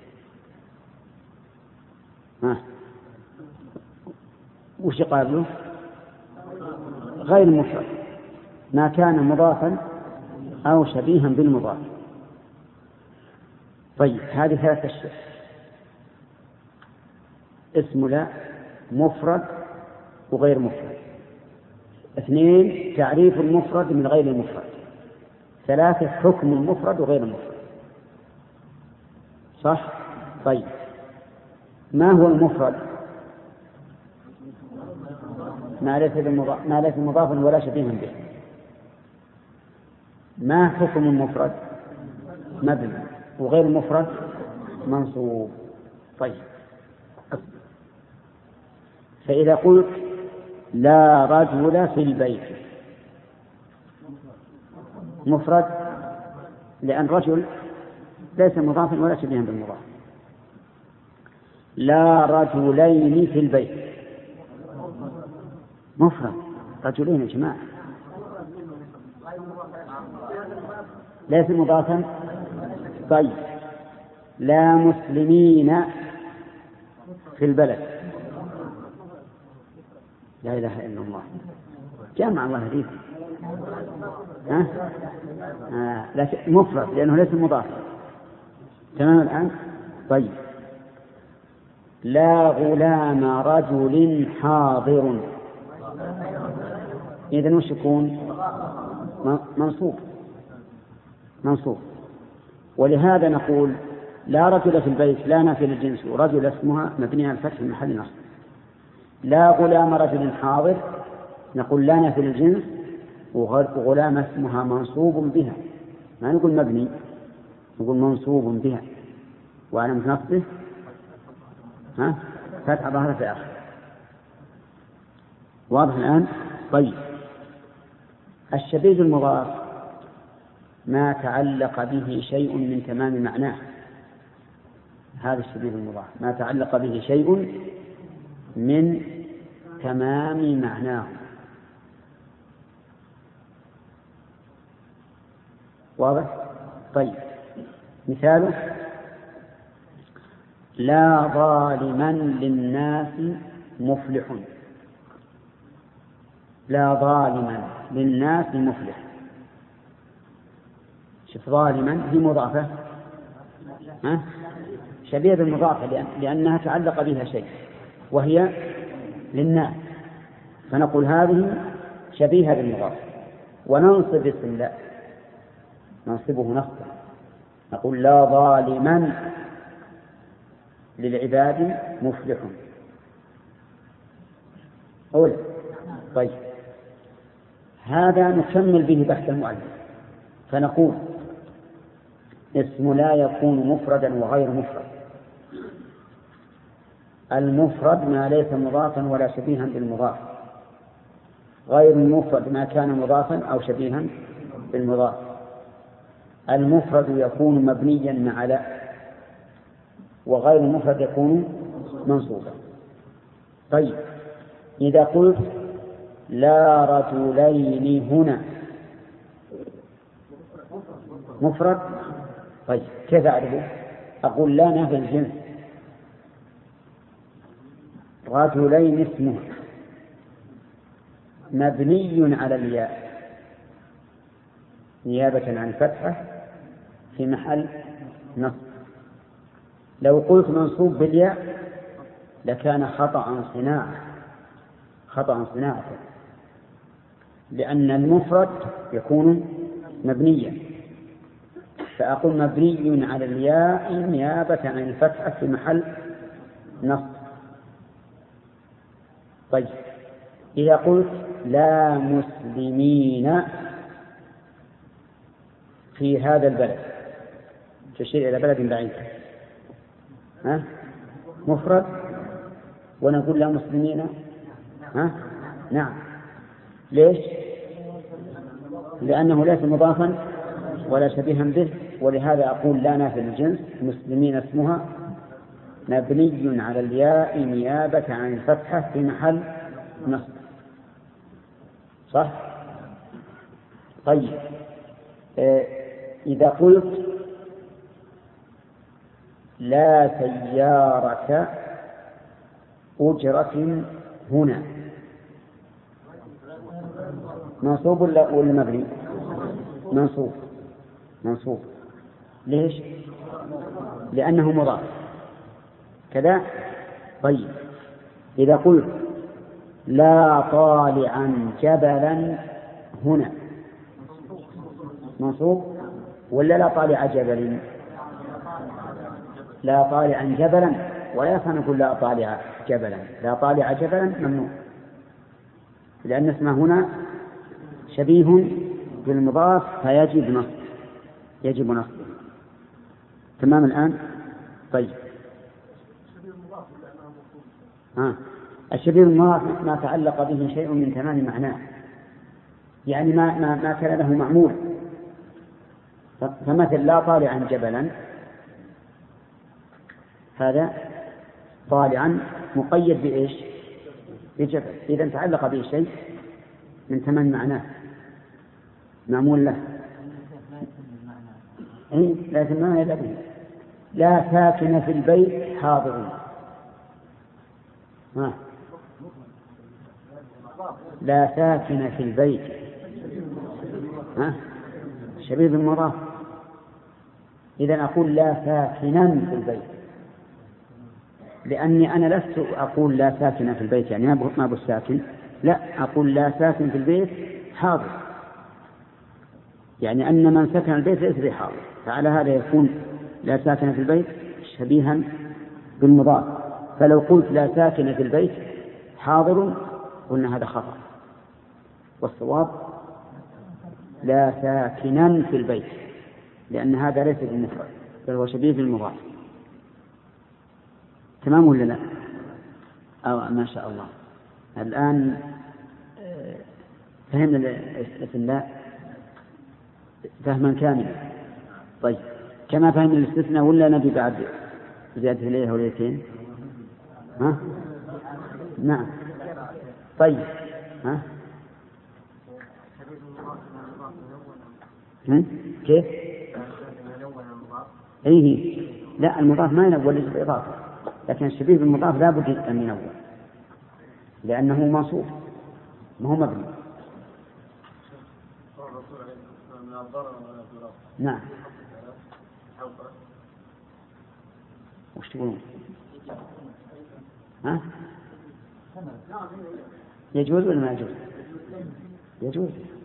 وش قابله؟ غير المفرد ما كان مضافا أو شبيها بالمضاف. طيب هذه ثلاثة أشياء. اسم لا مفرد وغير مفرد. 2 تعريف المفرد من غير المفرد. 3 حكم المفرد وغير المفرد. صح؟ طيب ما هو المفرد؟ ما ليس مضافا ولا شبيها به. ما حكم المفرد؟ مبني وغير المفرد منصوب. طيب فإذا قلت لا رجل في البيت مفرد لأن رجل ليس مضافا ولا شبيها بالمضاف. لا رجلين في البيت مفرد رجلين يا جماعة ليس مضافا. طيب لا مسلمين في البلد. لا إله إلا الله جامع الله هديك. لكن مفرد لأنه ليس مضافا. تمام الآن. طيب لا غلام رجل حاضر. إذن وش يكون؟ منصوب. ولهذا نقول لا رجل في البيت لا نافي للجنس ورجل اسمها مبني على الفتح في محل نصب. لا غلام رجل حاضر نقول لا نافي للجنس وغلام اسمها منصوب بها. ما نقول مبني نقول منصوب بها وعلامة نصبه فتح ظهر في آخر. واضح الآن؟ طيب الشبيه المضاف ما تعلق به شيء من تمام معناه. هذا الشبيه المضاف ما تعلق به شيء من تمام معناه. واضح؟ طيب مثاله لا ظالما للناس مفلح. لا ظالما للناس مفلح. شوف ظالما هي مضافة شبيه بالمضافة لأنها تعلق بها شيء وهي للناس فنقول هذه شبيهة بالمضافة. وننصب اسم لا ننصبه نصبا نقول لا ظالما للعباد مفلح. أول طيب هذا نكمل به بحث المؤلف فنقول اسم لا يكون مفردا وغير مفرد. المفرد ما ليس مضافا ولا شبيها بالمضاف. غير المفرد ما كان مضافا أو شبيها بالمضاف. المفرد يكون مبنيا مع لا وغير المفرد يكون منصوبا. طيب إذا قلت لا رجلين هنا مفرد. طيب كيف أعرفه؟ أقول لا نافي الجنس رجلين اسمه مبني على الياء نيابة عن الفتحة في محل نصب. لو قلت منصوب بالياء لكان خطأ صناعة لأن المفرد يكون مبنيا، فأقول مبني على الياء نيابة عن الفتحة في محل نصب. طيب إذا قلت لا مسلمين في هذا البلد تشير إلى بلد بعيد مفرد ونقول لا مسلمين نعم. ليش؟ لأنه ليس مضافا ولا شبيها به، ولهذا أقول لا نافي الجنس مسلمين اسمها مبني على الياء نيابة عن الفتحة في محل نصب. صح؟ طيب إذا قلت لا سيارة أجرة هنا منصوب ولا مبني؟ منصوب. ليش؟ لأنه مضاف كذا. طيب إذا قلت لا طالعا جبلا هنا منصوب ولا لا طالع جبل؟ لا طالعا جبلا، ولا نقول لا طالع جبلا. لا طالع جبلا ممنوع لأن اسمه هنا شبيه بالمضاف فيجب نصبه. تمام الآن؟ طيب الشبيه المضاف ما تعلق به شيء من تمام معناه، يعني ما كان له معمول. فمثل لا طالعا جبلا هذا طالعا مقيد بإيش؟ بجبل، إذا تعلق به شيء من تمام معناه معمول له. لكن ما يدري به. لا ساكن في البيت حاضر. لا ساكن في البيت شبيه بالمضاف. إذا أقول لا ساكنا في البيت، لأني أنا لست أقول لا ساكن في البيت يعني ما بالساكن، لا أقول لا ساكن في البيت حاضر، يعني أن من سكن البيت ليس بحاضر. فعلى هذا يكون لا ساكن في البيت شبيها بالمضاف. فلو قلت لا ساكن في البيت حاضر قلنا هذا خطأ، والصواب لا ساكنا في البيت، لأن هذا ليس بالمفرد بل هو شبيه بالمضاف. تمام ولا لا؟ ما شاء الله. الآن فهمنا الاستثناء فهما كاملا. طيب كما فهم الاستثناء ولا نبي بعد زيادة إليه وليتين؟ نعم. طيب كيف؟ لا المضاف ما ينول بالإضافة، لكن الشبيه بالمضاف لا بد أن ينول لأنه منصوب ما هو مبني. نعم. وش تقولون؟ يجوز ولا ما يجوز؟ يجوز.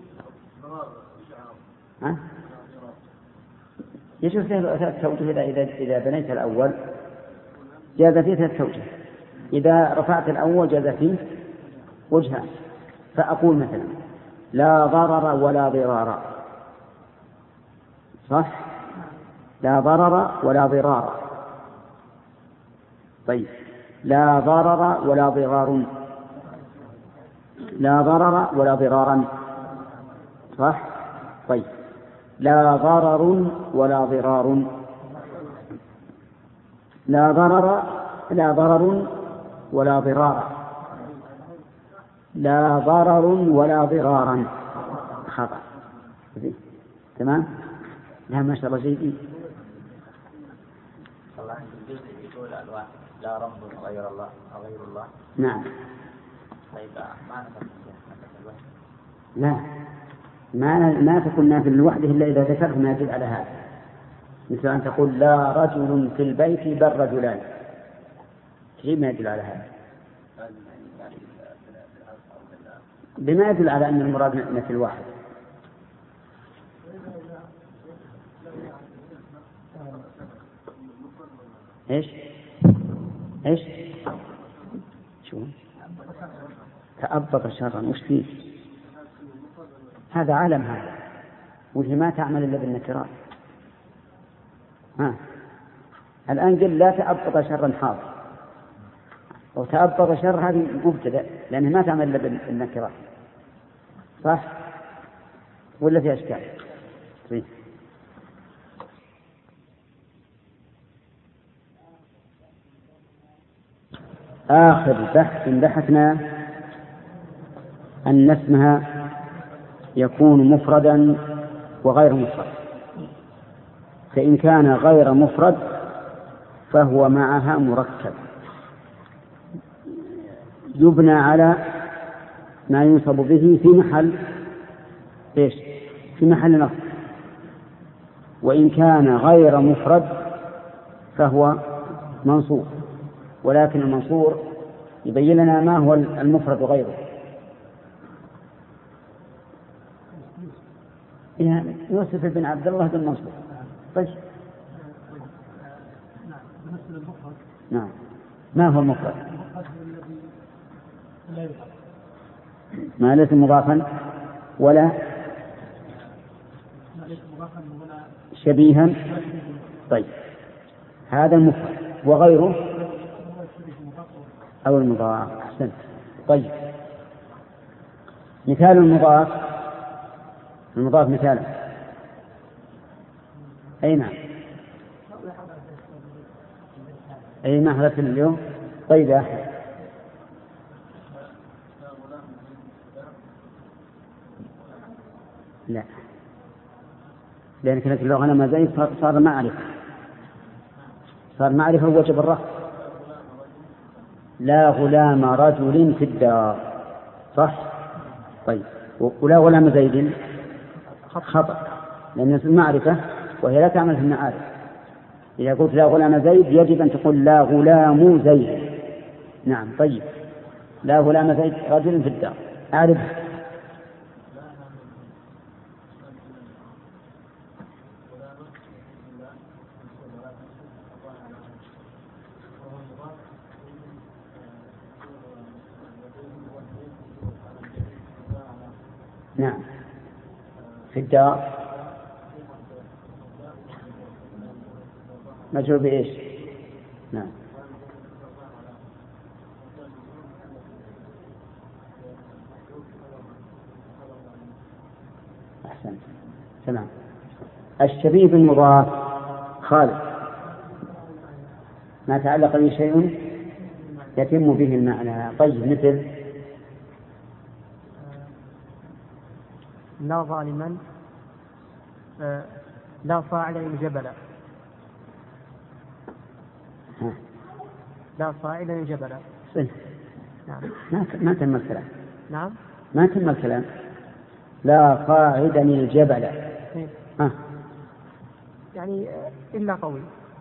يجوز ثلاث توجه. إذا بنيت الأول جاز فيه ثلاث توجه، إذا رفعت الأول جاز فيه وجهان. فأقول مثلا لا ضرر ولا ضرار. صح؟ لا ضرر ولا ضرار. طيب لا ضرر ولا ضرار. لا ضرر ولا ضرارا. صح؟ طيب لا ضرر ولا ضرار. لا ضرر ولا ضرار. لا ضرر ولا ضرارا. خطأ. تمام؟ لا ما شاء الله جيد. الجزء يقول الواحد لا رب غير الله أو غير الله. نعم. طيب ما نفهم الوحدة. لا، ما تكون نافل لوحده إلا إذا ذكرت ما يدل على هذا، مثل أن تقول لا رجل في البيت بل رجلان، شيء ما يدل على هذا، بما يدل على أن المراد مثل واحد. إيش شو تأبط شرا وش فيه؟ هذا عالم، هذا وهي ما تعمل إلا بالنكرات. الآن قل لا تأبط شرا حاضر، وتأبط شر هذه مبتدأ لأنها ما تعمل إلا بالنكرات، صح ولا في أشكال؟ طيب. آخر بحث بحثنا أن اسمها يكون مفردا وغير مفرد، فإن كان غير مفرد فهو معها مركب يبنى على ما ينصب به في محل في محل نصب، وإن كان غير مفرد فهو منصوب، ولكن المنصور يبين لنا ما هو المفرد وغيره. يعني يوسف بن عبد الله بن منصور. طيب نعم، ما هو المفرد؟ ما ليس مضافا ولا شبيها. طيب هذا المفرد، وغيره أو المضاف. أحسنت. طيب مثال المضاف مثال أي نعم، أي نهرة اليوم. طيب يا أخي لا، لأن كانت اللغة ما زي صار معرفة وجب الرفع. لا غلام رجل في الدار، صح؟ طيب ولا غلام زيد خطأ، لأن المعرفة وهي لا تعمل في المعارف. إذا قلت لا غلام زيد يجب أن تقول لا غلام زيد. نعم. طيب لا غلام زيد رجل في الدار، أعرف. نعم في الدار مجرور بإيش؟ نعم أحسنت. تمام. الشبيه بالمضاف خالد ما تعلق به شيء يتم به المعنى. طيب مثل لا ظالما لا فاعلا جبلا. لا فاعلا جبلا. نعم. ما تم الكلام. نعم ما تم الكلام. لا قاعدا الجبل. يعني إلا قوي.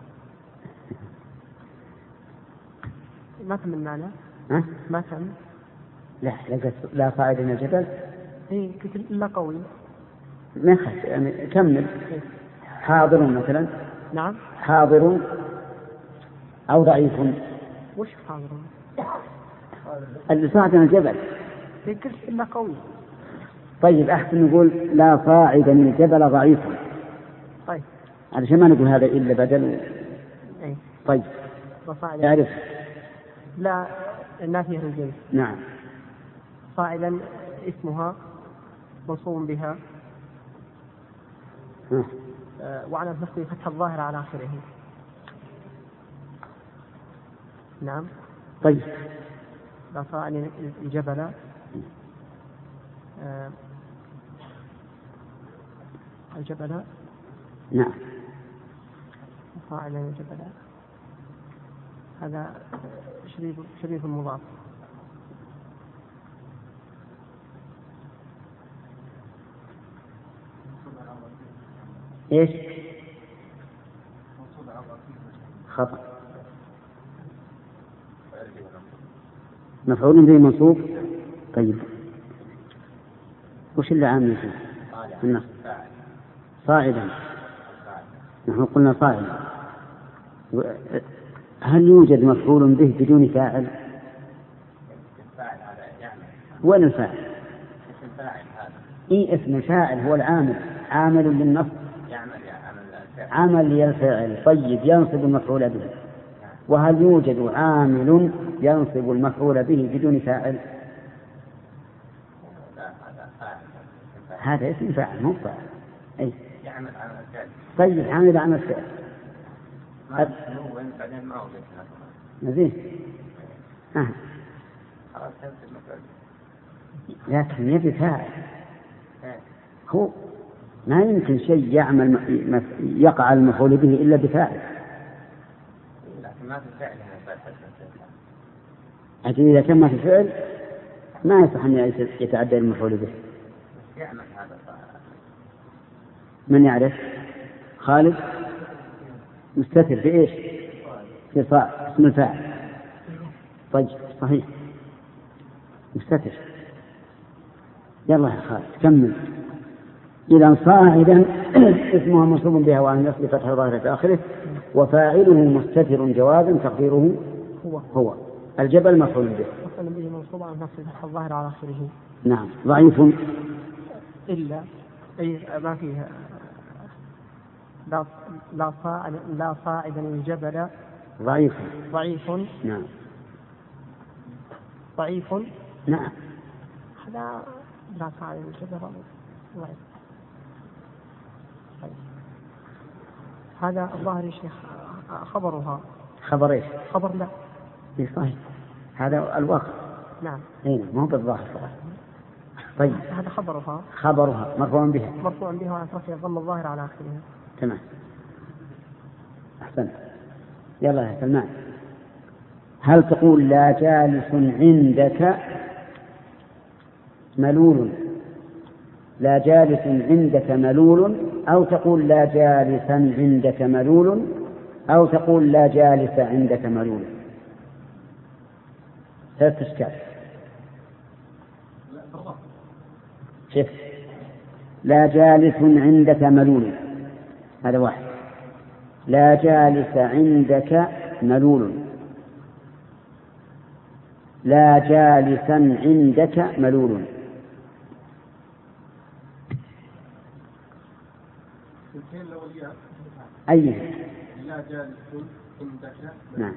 ما تم المعنى. ما تم. لا قاعدا الجبل. كتب إلا قوي. ما خش يعني كمل. حاضر مثلا. نعم. حاضر أو ضعيف. وش حاضر؟ اللي صاعدا الجبل. كتب إلا قوي. طيب أحسن نقول لا صاعدا الجبل ضعيف. طيب علشان ما نقول هذا إلا بدل. طيب تعرف لا نافية الجنس. نعم. فاعلا اسمها منصوب بها وعلى نفسه فتح الظاهر على آخره. نعم. طيب لا فاعل الجبل الجبل. نعم. فاعل الجبل هذا شريف مضاف. إيش؟ خطأ. مفعول به منصوب. طيب وش اللي عامل فيه؟ صاعدا. نحن قلنا صاعدا. هل يوجد مفعول به بدون فاعل؟ وين الفاعل؟ إيه اسم الفاعل هو العامل، عامل للنصب، عمل للفعل. طيب ينصب المفعول به. وهل يوجد عامل ينصب المفعول به بدون فاعل؟ هذا اسم فاعل مو فاعل. أي طيب عامل عمل فعل. زين. لكن يبي فاعل. هو ما يمكن شيء يعمل يقع المفعول به إلا بفاعل. لكن ما في فعل إذا كان ما في فعل ما يصح أن يتعدى المفعول به. يعمل هذا. من يعرف؟ خالد مستتر في إيش؟ في صاع اسم الفاعل. طيب صحيح مستتر. يلا يا خالد كمل. إذا صاعدا اسمها منصوب بها وعن نصب فتح ظاهر في آخره وفاعله مستتر جوازا تقديره هو الجبل مفعول به. مفعول به منصوب عن نصب فتح الظاهر على آخره. نعم. ضعيف إلا أي ما فيها لا صاعدا الجبل. ضعيف. نعم. ضعيف. نعم. هذا لا صاعدا الجبل ضعيف. هذا الظاهر يا شيخ خبرها. خبر ايش؟ خبر لا. صحيح هذا الواقع. نعم. مو بالظاهر فقط. طيب هذا خبرها مرفوع بها وعن رفع الضم الظاهر على آخرها. تمام. أحسنت. يلا يا سلمان. هل تقول لا جالس عندك ملول؟ لا جالس عندك ملول، أو تقول لا جالسا عندك ملول، أو تقول لا جالس عندك ملول. ثلاث أشكال. شف. لا جالس عندك ملول هذا واحد. لا جالس عندك ملول. لا جالسا عندك ملول. أيه؟ لا جالس عندك. نعم.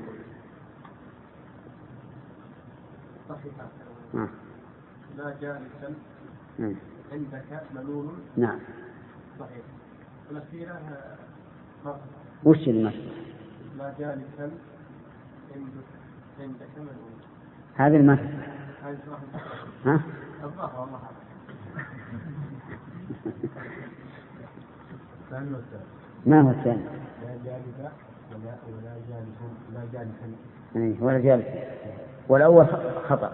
صحيح. لا جالسا عندك ملول. نعم. صحيح. الأخيرة وش المثل؟ لا جالسا عندك ملول. هذا المثل. ها؟ الظاهر والله. ما هو الثاني؟ لا جالس ولا جالس. لا جالسا. ولا جالس. والأول خطأ.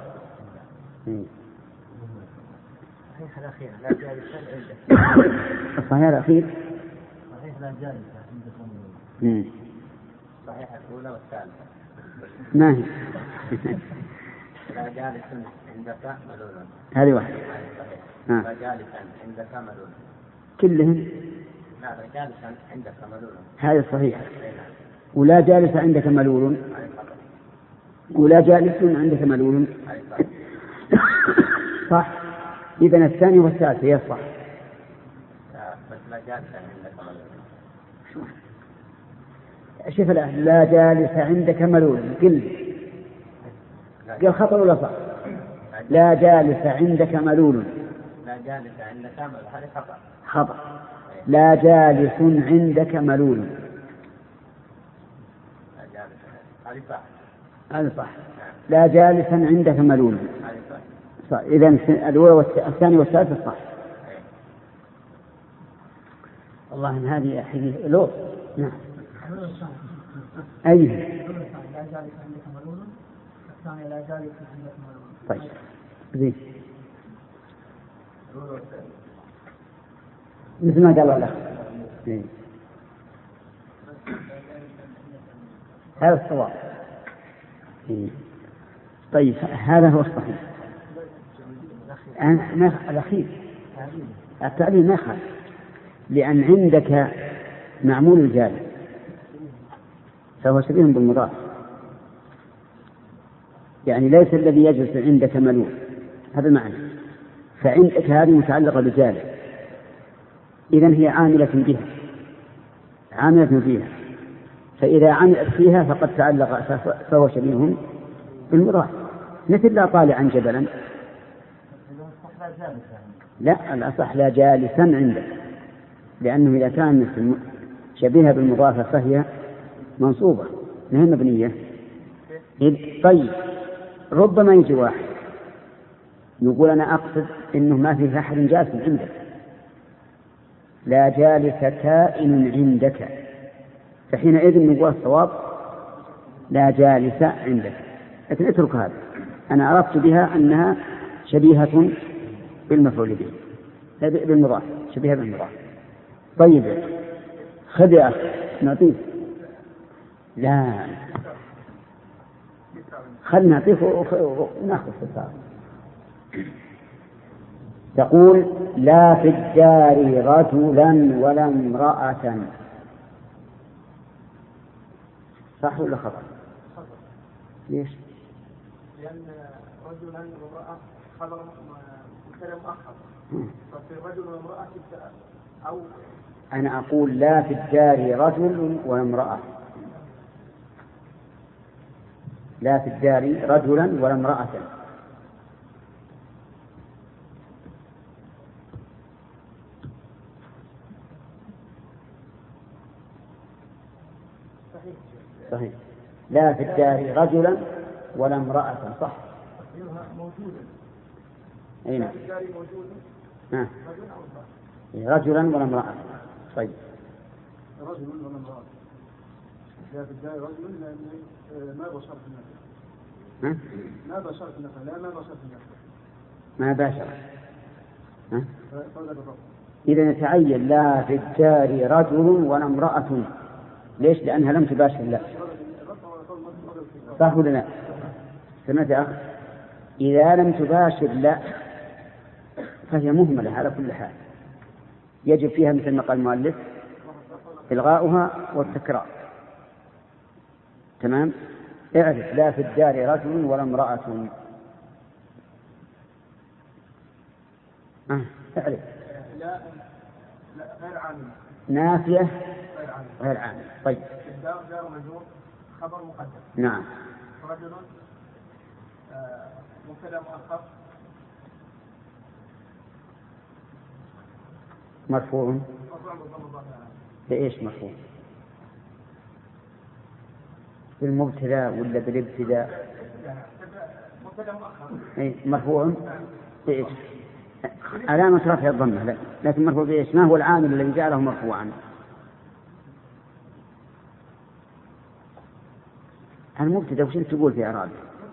صحيح الأخير لا جالسا عندك. الصحيح الأخير. صحيح لا جالسا عندك. صحيح الأولى والثالثة. ما هي؟ لا جالس عندك ملول. هذه واحدة. لا جالس عندك ملول. كلهم. لا جالسا عندك ملول. هذا صحيح. ولا جالس عندك ملول. ولا جالس عندك ملول. صح. إذن الثاني والثالث هي الصح. بس لا جالس عندك ملول. شوف لا جالس عندك ملول قل خطأ ولا صح؟ لا جالس عندك ملول. لا جالس عندك ملول هذا خطأ. لا جالس عندك ملول. هذا صح. لا جالسا عندك ملول. صح. إذن الأولى والثاني والثالث صح. والله إن هذه حقيقة لو. نعم. أيه؟ جالس عندك ملول، الثاني لا جالس عندك ملول. طيب زين مثل ما قال الأخ. هذا الصواب. طيب هذا هو الصحيح. الأخير التعليل ما يخالف، لأن عندك معمول الجالس فهو شبيه بالمضاف، يعني ليس الذي يجلس عندك ملول، هذا المعنى. فعندك هذه متعلقة بالجالس، إذن هي عاملة فيها، فإذا عملت فيها فقد تعلق فهو شبيه بالمضاف، مثل لا طالعا جبلا. لا، الأصح لا جالسا عندك، لأنه إذا كان شبيهة بالمضافة فهي منصوبة ما هي مبنية. طيب ربما يجي واحد يقول أنا أقصد إنه ما في أحد جالس عندك، لا جالس كائن عندك، فحينئذ نقول الصواب لا جالس عندك. لكن اترك هذا، أنا أردت بها أنها شبيهة بالمفعول به بالمضاف، شبيهة بالمضاف. طيب خذ يا أخي نعطيه. لا خلنا نعطيه ونأخذ الصار. تقول لا في الدار رجلا ولا امرأة، صح ولا خطأ؟ ليش؟ لأن رجلا وامرأة خبر مبتدأ مؤخر، ففي رجل وامرأة أو أنا أقول لا في الدار رجل وامرأة، لا في الدار رجلا ولا امرأة. صحيح، لا في الدار رجلا ولا امرأة، صح. موجودة. أين؟ لا في الدار موجودة. رجلا ولا امرأة. طيب. رجل ولا امرأة. لا في الدار رجل لأن ما بشر في النفس. ما بشر في النفس. لا ما بشر في النفس. ما باشر. إذا يتعين لا في الدار رجل ولا امرأة. ليش؟ لأنها لم تباشر لا. صح ولا لا؟ سمعت يا أخ؟ إذا لم تباشر لا فهي مهملة على كل حال، يجب فيها مثل ما قال المؤلف إلغاؤها والتكرار. تمام؟ اعرف لا في الدار رجل ولا امرأة. اعرف لا غير عامل، نافية غير عامل. طيب الدار جار مجرور خبر مقدم. نعم. رجل مبتدأ مؤخر مرفوع. بإيش مرفوع؟ بالمبتدأ ولا بالابتداء؟ مبتدأ مؤخر. أي مرفوع بإيش؟ علامة رفع الضمة. لا، لكن مرفوع بإيش؟ ما هو العامل الذي جعله مرفوعا؟ المبتدأ وش تقول في إعرابه؟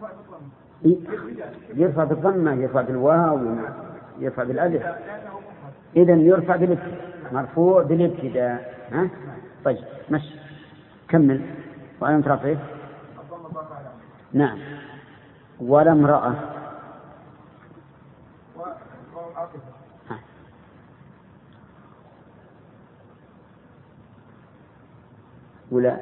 يرفع بالضمة، يرفع بالواو، يرفع بالألف. إذن يرفع بالابتداء، مرفوع بالابتداء. ها؟ طيب مش كمل. وعلامة رفعه نعم. ولا امرأة. ولا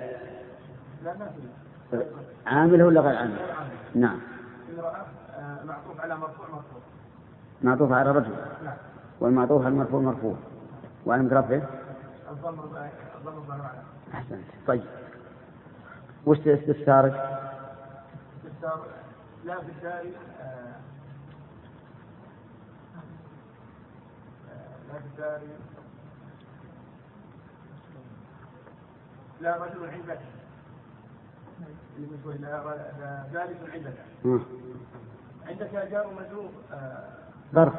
عامل ولا غير عامل؟ نعم. معطوف على مرفوع مرفوع. معطوف على رجل. نعم. والمعطوف على المرفوع مرفوع. وعلى مترفع الضم الظاهر على. أحسنت. طيب وش استفسارك؟ استفسار لا في الدار لا في الدار لا رجل عندك لا جالس عندك. عندك جار مجرور ظرف.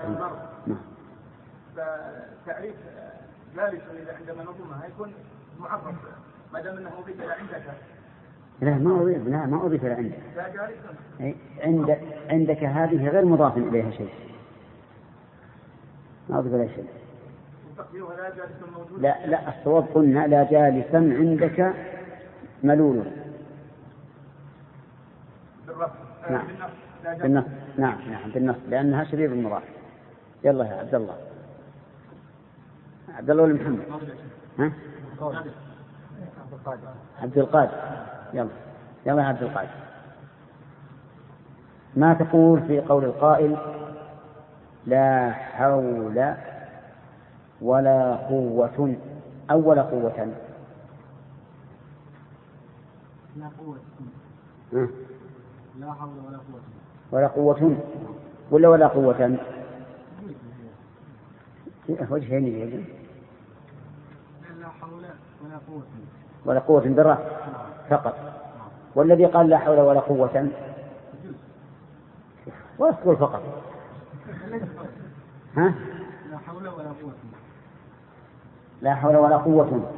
فتعريف جالس إذا عندما نظمها يكون معرف ما دام أنه مبتدأ عندك لا ما أضيف إلى عندك. عندك هذه غير مضاف إليها شيء، ما أضيف إليها شيء. لا الصواب قلنا لا جالسا عندك ملول. نعم بالنص. نعم بالنص لأنها شبيه المضاف. يلا يا عبد الله. عبد الله ولا محمد؟ ها؟ عبد القادر. يلا يا عبد القادر. ما تقول في قول القائل لا حول ولا قوة أو ولا قوة؟ لا قوة. لا حول ولا قوة. ولا قوة ولا قوة؟ وجهين يجب. لا حول ولا قوة. ولا قوة بالرأس فقط. والذي قال لا حول ولا قوة ولا تقول فقط. ها؟ لا حول ولا قوة. لا حول ولا قوة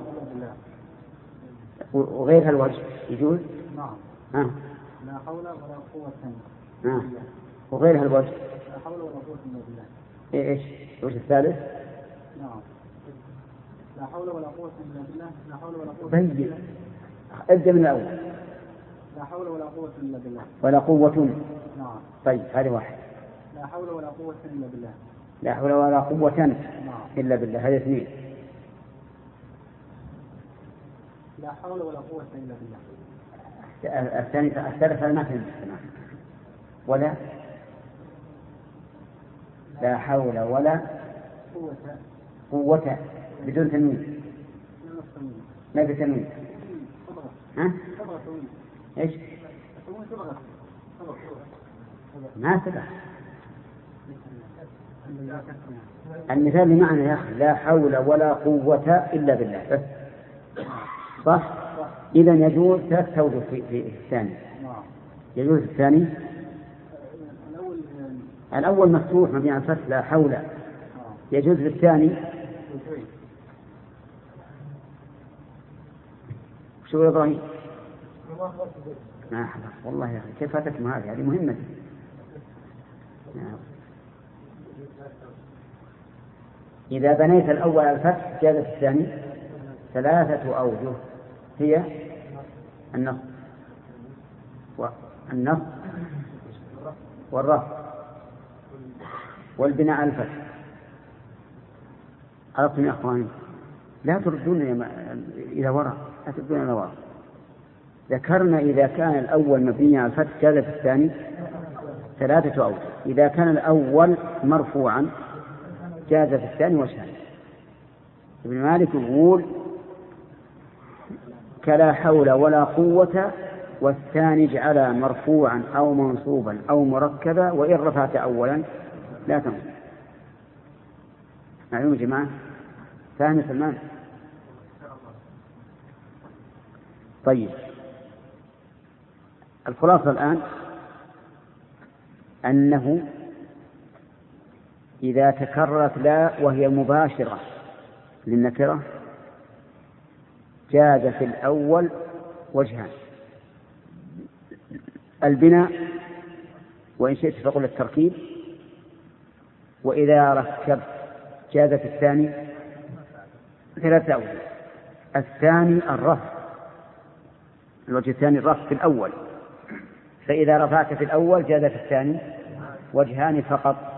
وغيرها الوجه يجوز؟ نعم. ها؟ لا حول ولا قوة. وغيرها الوجه؟ لا حول ولا قوة إلا بالله. ايش الوجه الثالث؟ نعم. لا حول ولا قوة إلا بالله. لا حول ولا قوة. طيب ابدأ من الأول. لا حول ولا قوة إلا بالله. ولا قوة. نعم. طيب هذه واحد. لا حول ولا قوة إلا بالله. لا حول ولا قوة نعم. إلا بالله. هذه اثنين. لا حول ولا قوة إلا بالله. الثالث ما فهمت. ولا لا حول ولا قوة بدون تنوين. ما بتنوين. ها؟ ايش؟ ما سبق. المثال بمعنى يا أخي لا حول ولا قوة إلا بالله بس. صح؟ إذا يجوز ثلاث توجه في الثاني. يجوز الثاني. الأول مفتوح مبني على الفتح لا حول. يجوز بالثاني. شو إبراهيم؟ ما حضر والله يا أخي كيف فاتتم هذه مهمة. إذا بنيت الأول على الفتح جاز الثاني. ثلاثة أوجه هي النصب والرفع والبناء على الفتح. عرفتم يا أخواني؟ لا تردون إلى وراء. لا تردون إلى وراء. ذكرنا إذا كان الأول مبني على الفتح جاز في الثاني ثلاثة أوجه. إذا كان الأول مرفوعا جاز في الثاني وجهان. ابن مالك يقول كلا حول ولا قوة والثاني اجعل مرفوعا أو منصوبا أو مركبا وإن رفعت أولا لا تنصب. معلوم يا جماعة؟ فاهم يا سلمان؟ طيب الخلاصة الآن أنه إذا تكررت لا وهي مباشرة للنكرة جاز في الأول وجهان: البناء وإن شئت فقل التركيب، وإذا ركبت جاز في الثاني ثلاثة أوجه. الثاني الرفع، الوجه الثاني الرفع في الأول، فإذا رفعت في الأول جاز في الثاني وجهان فقط.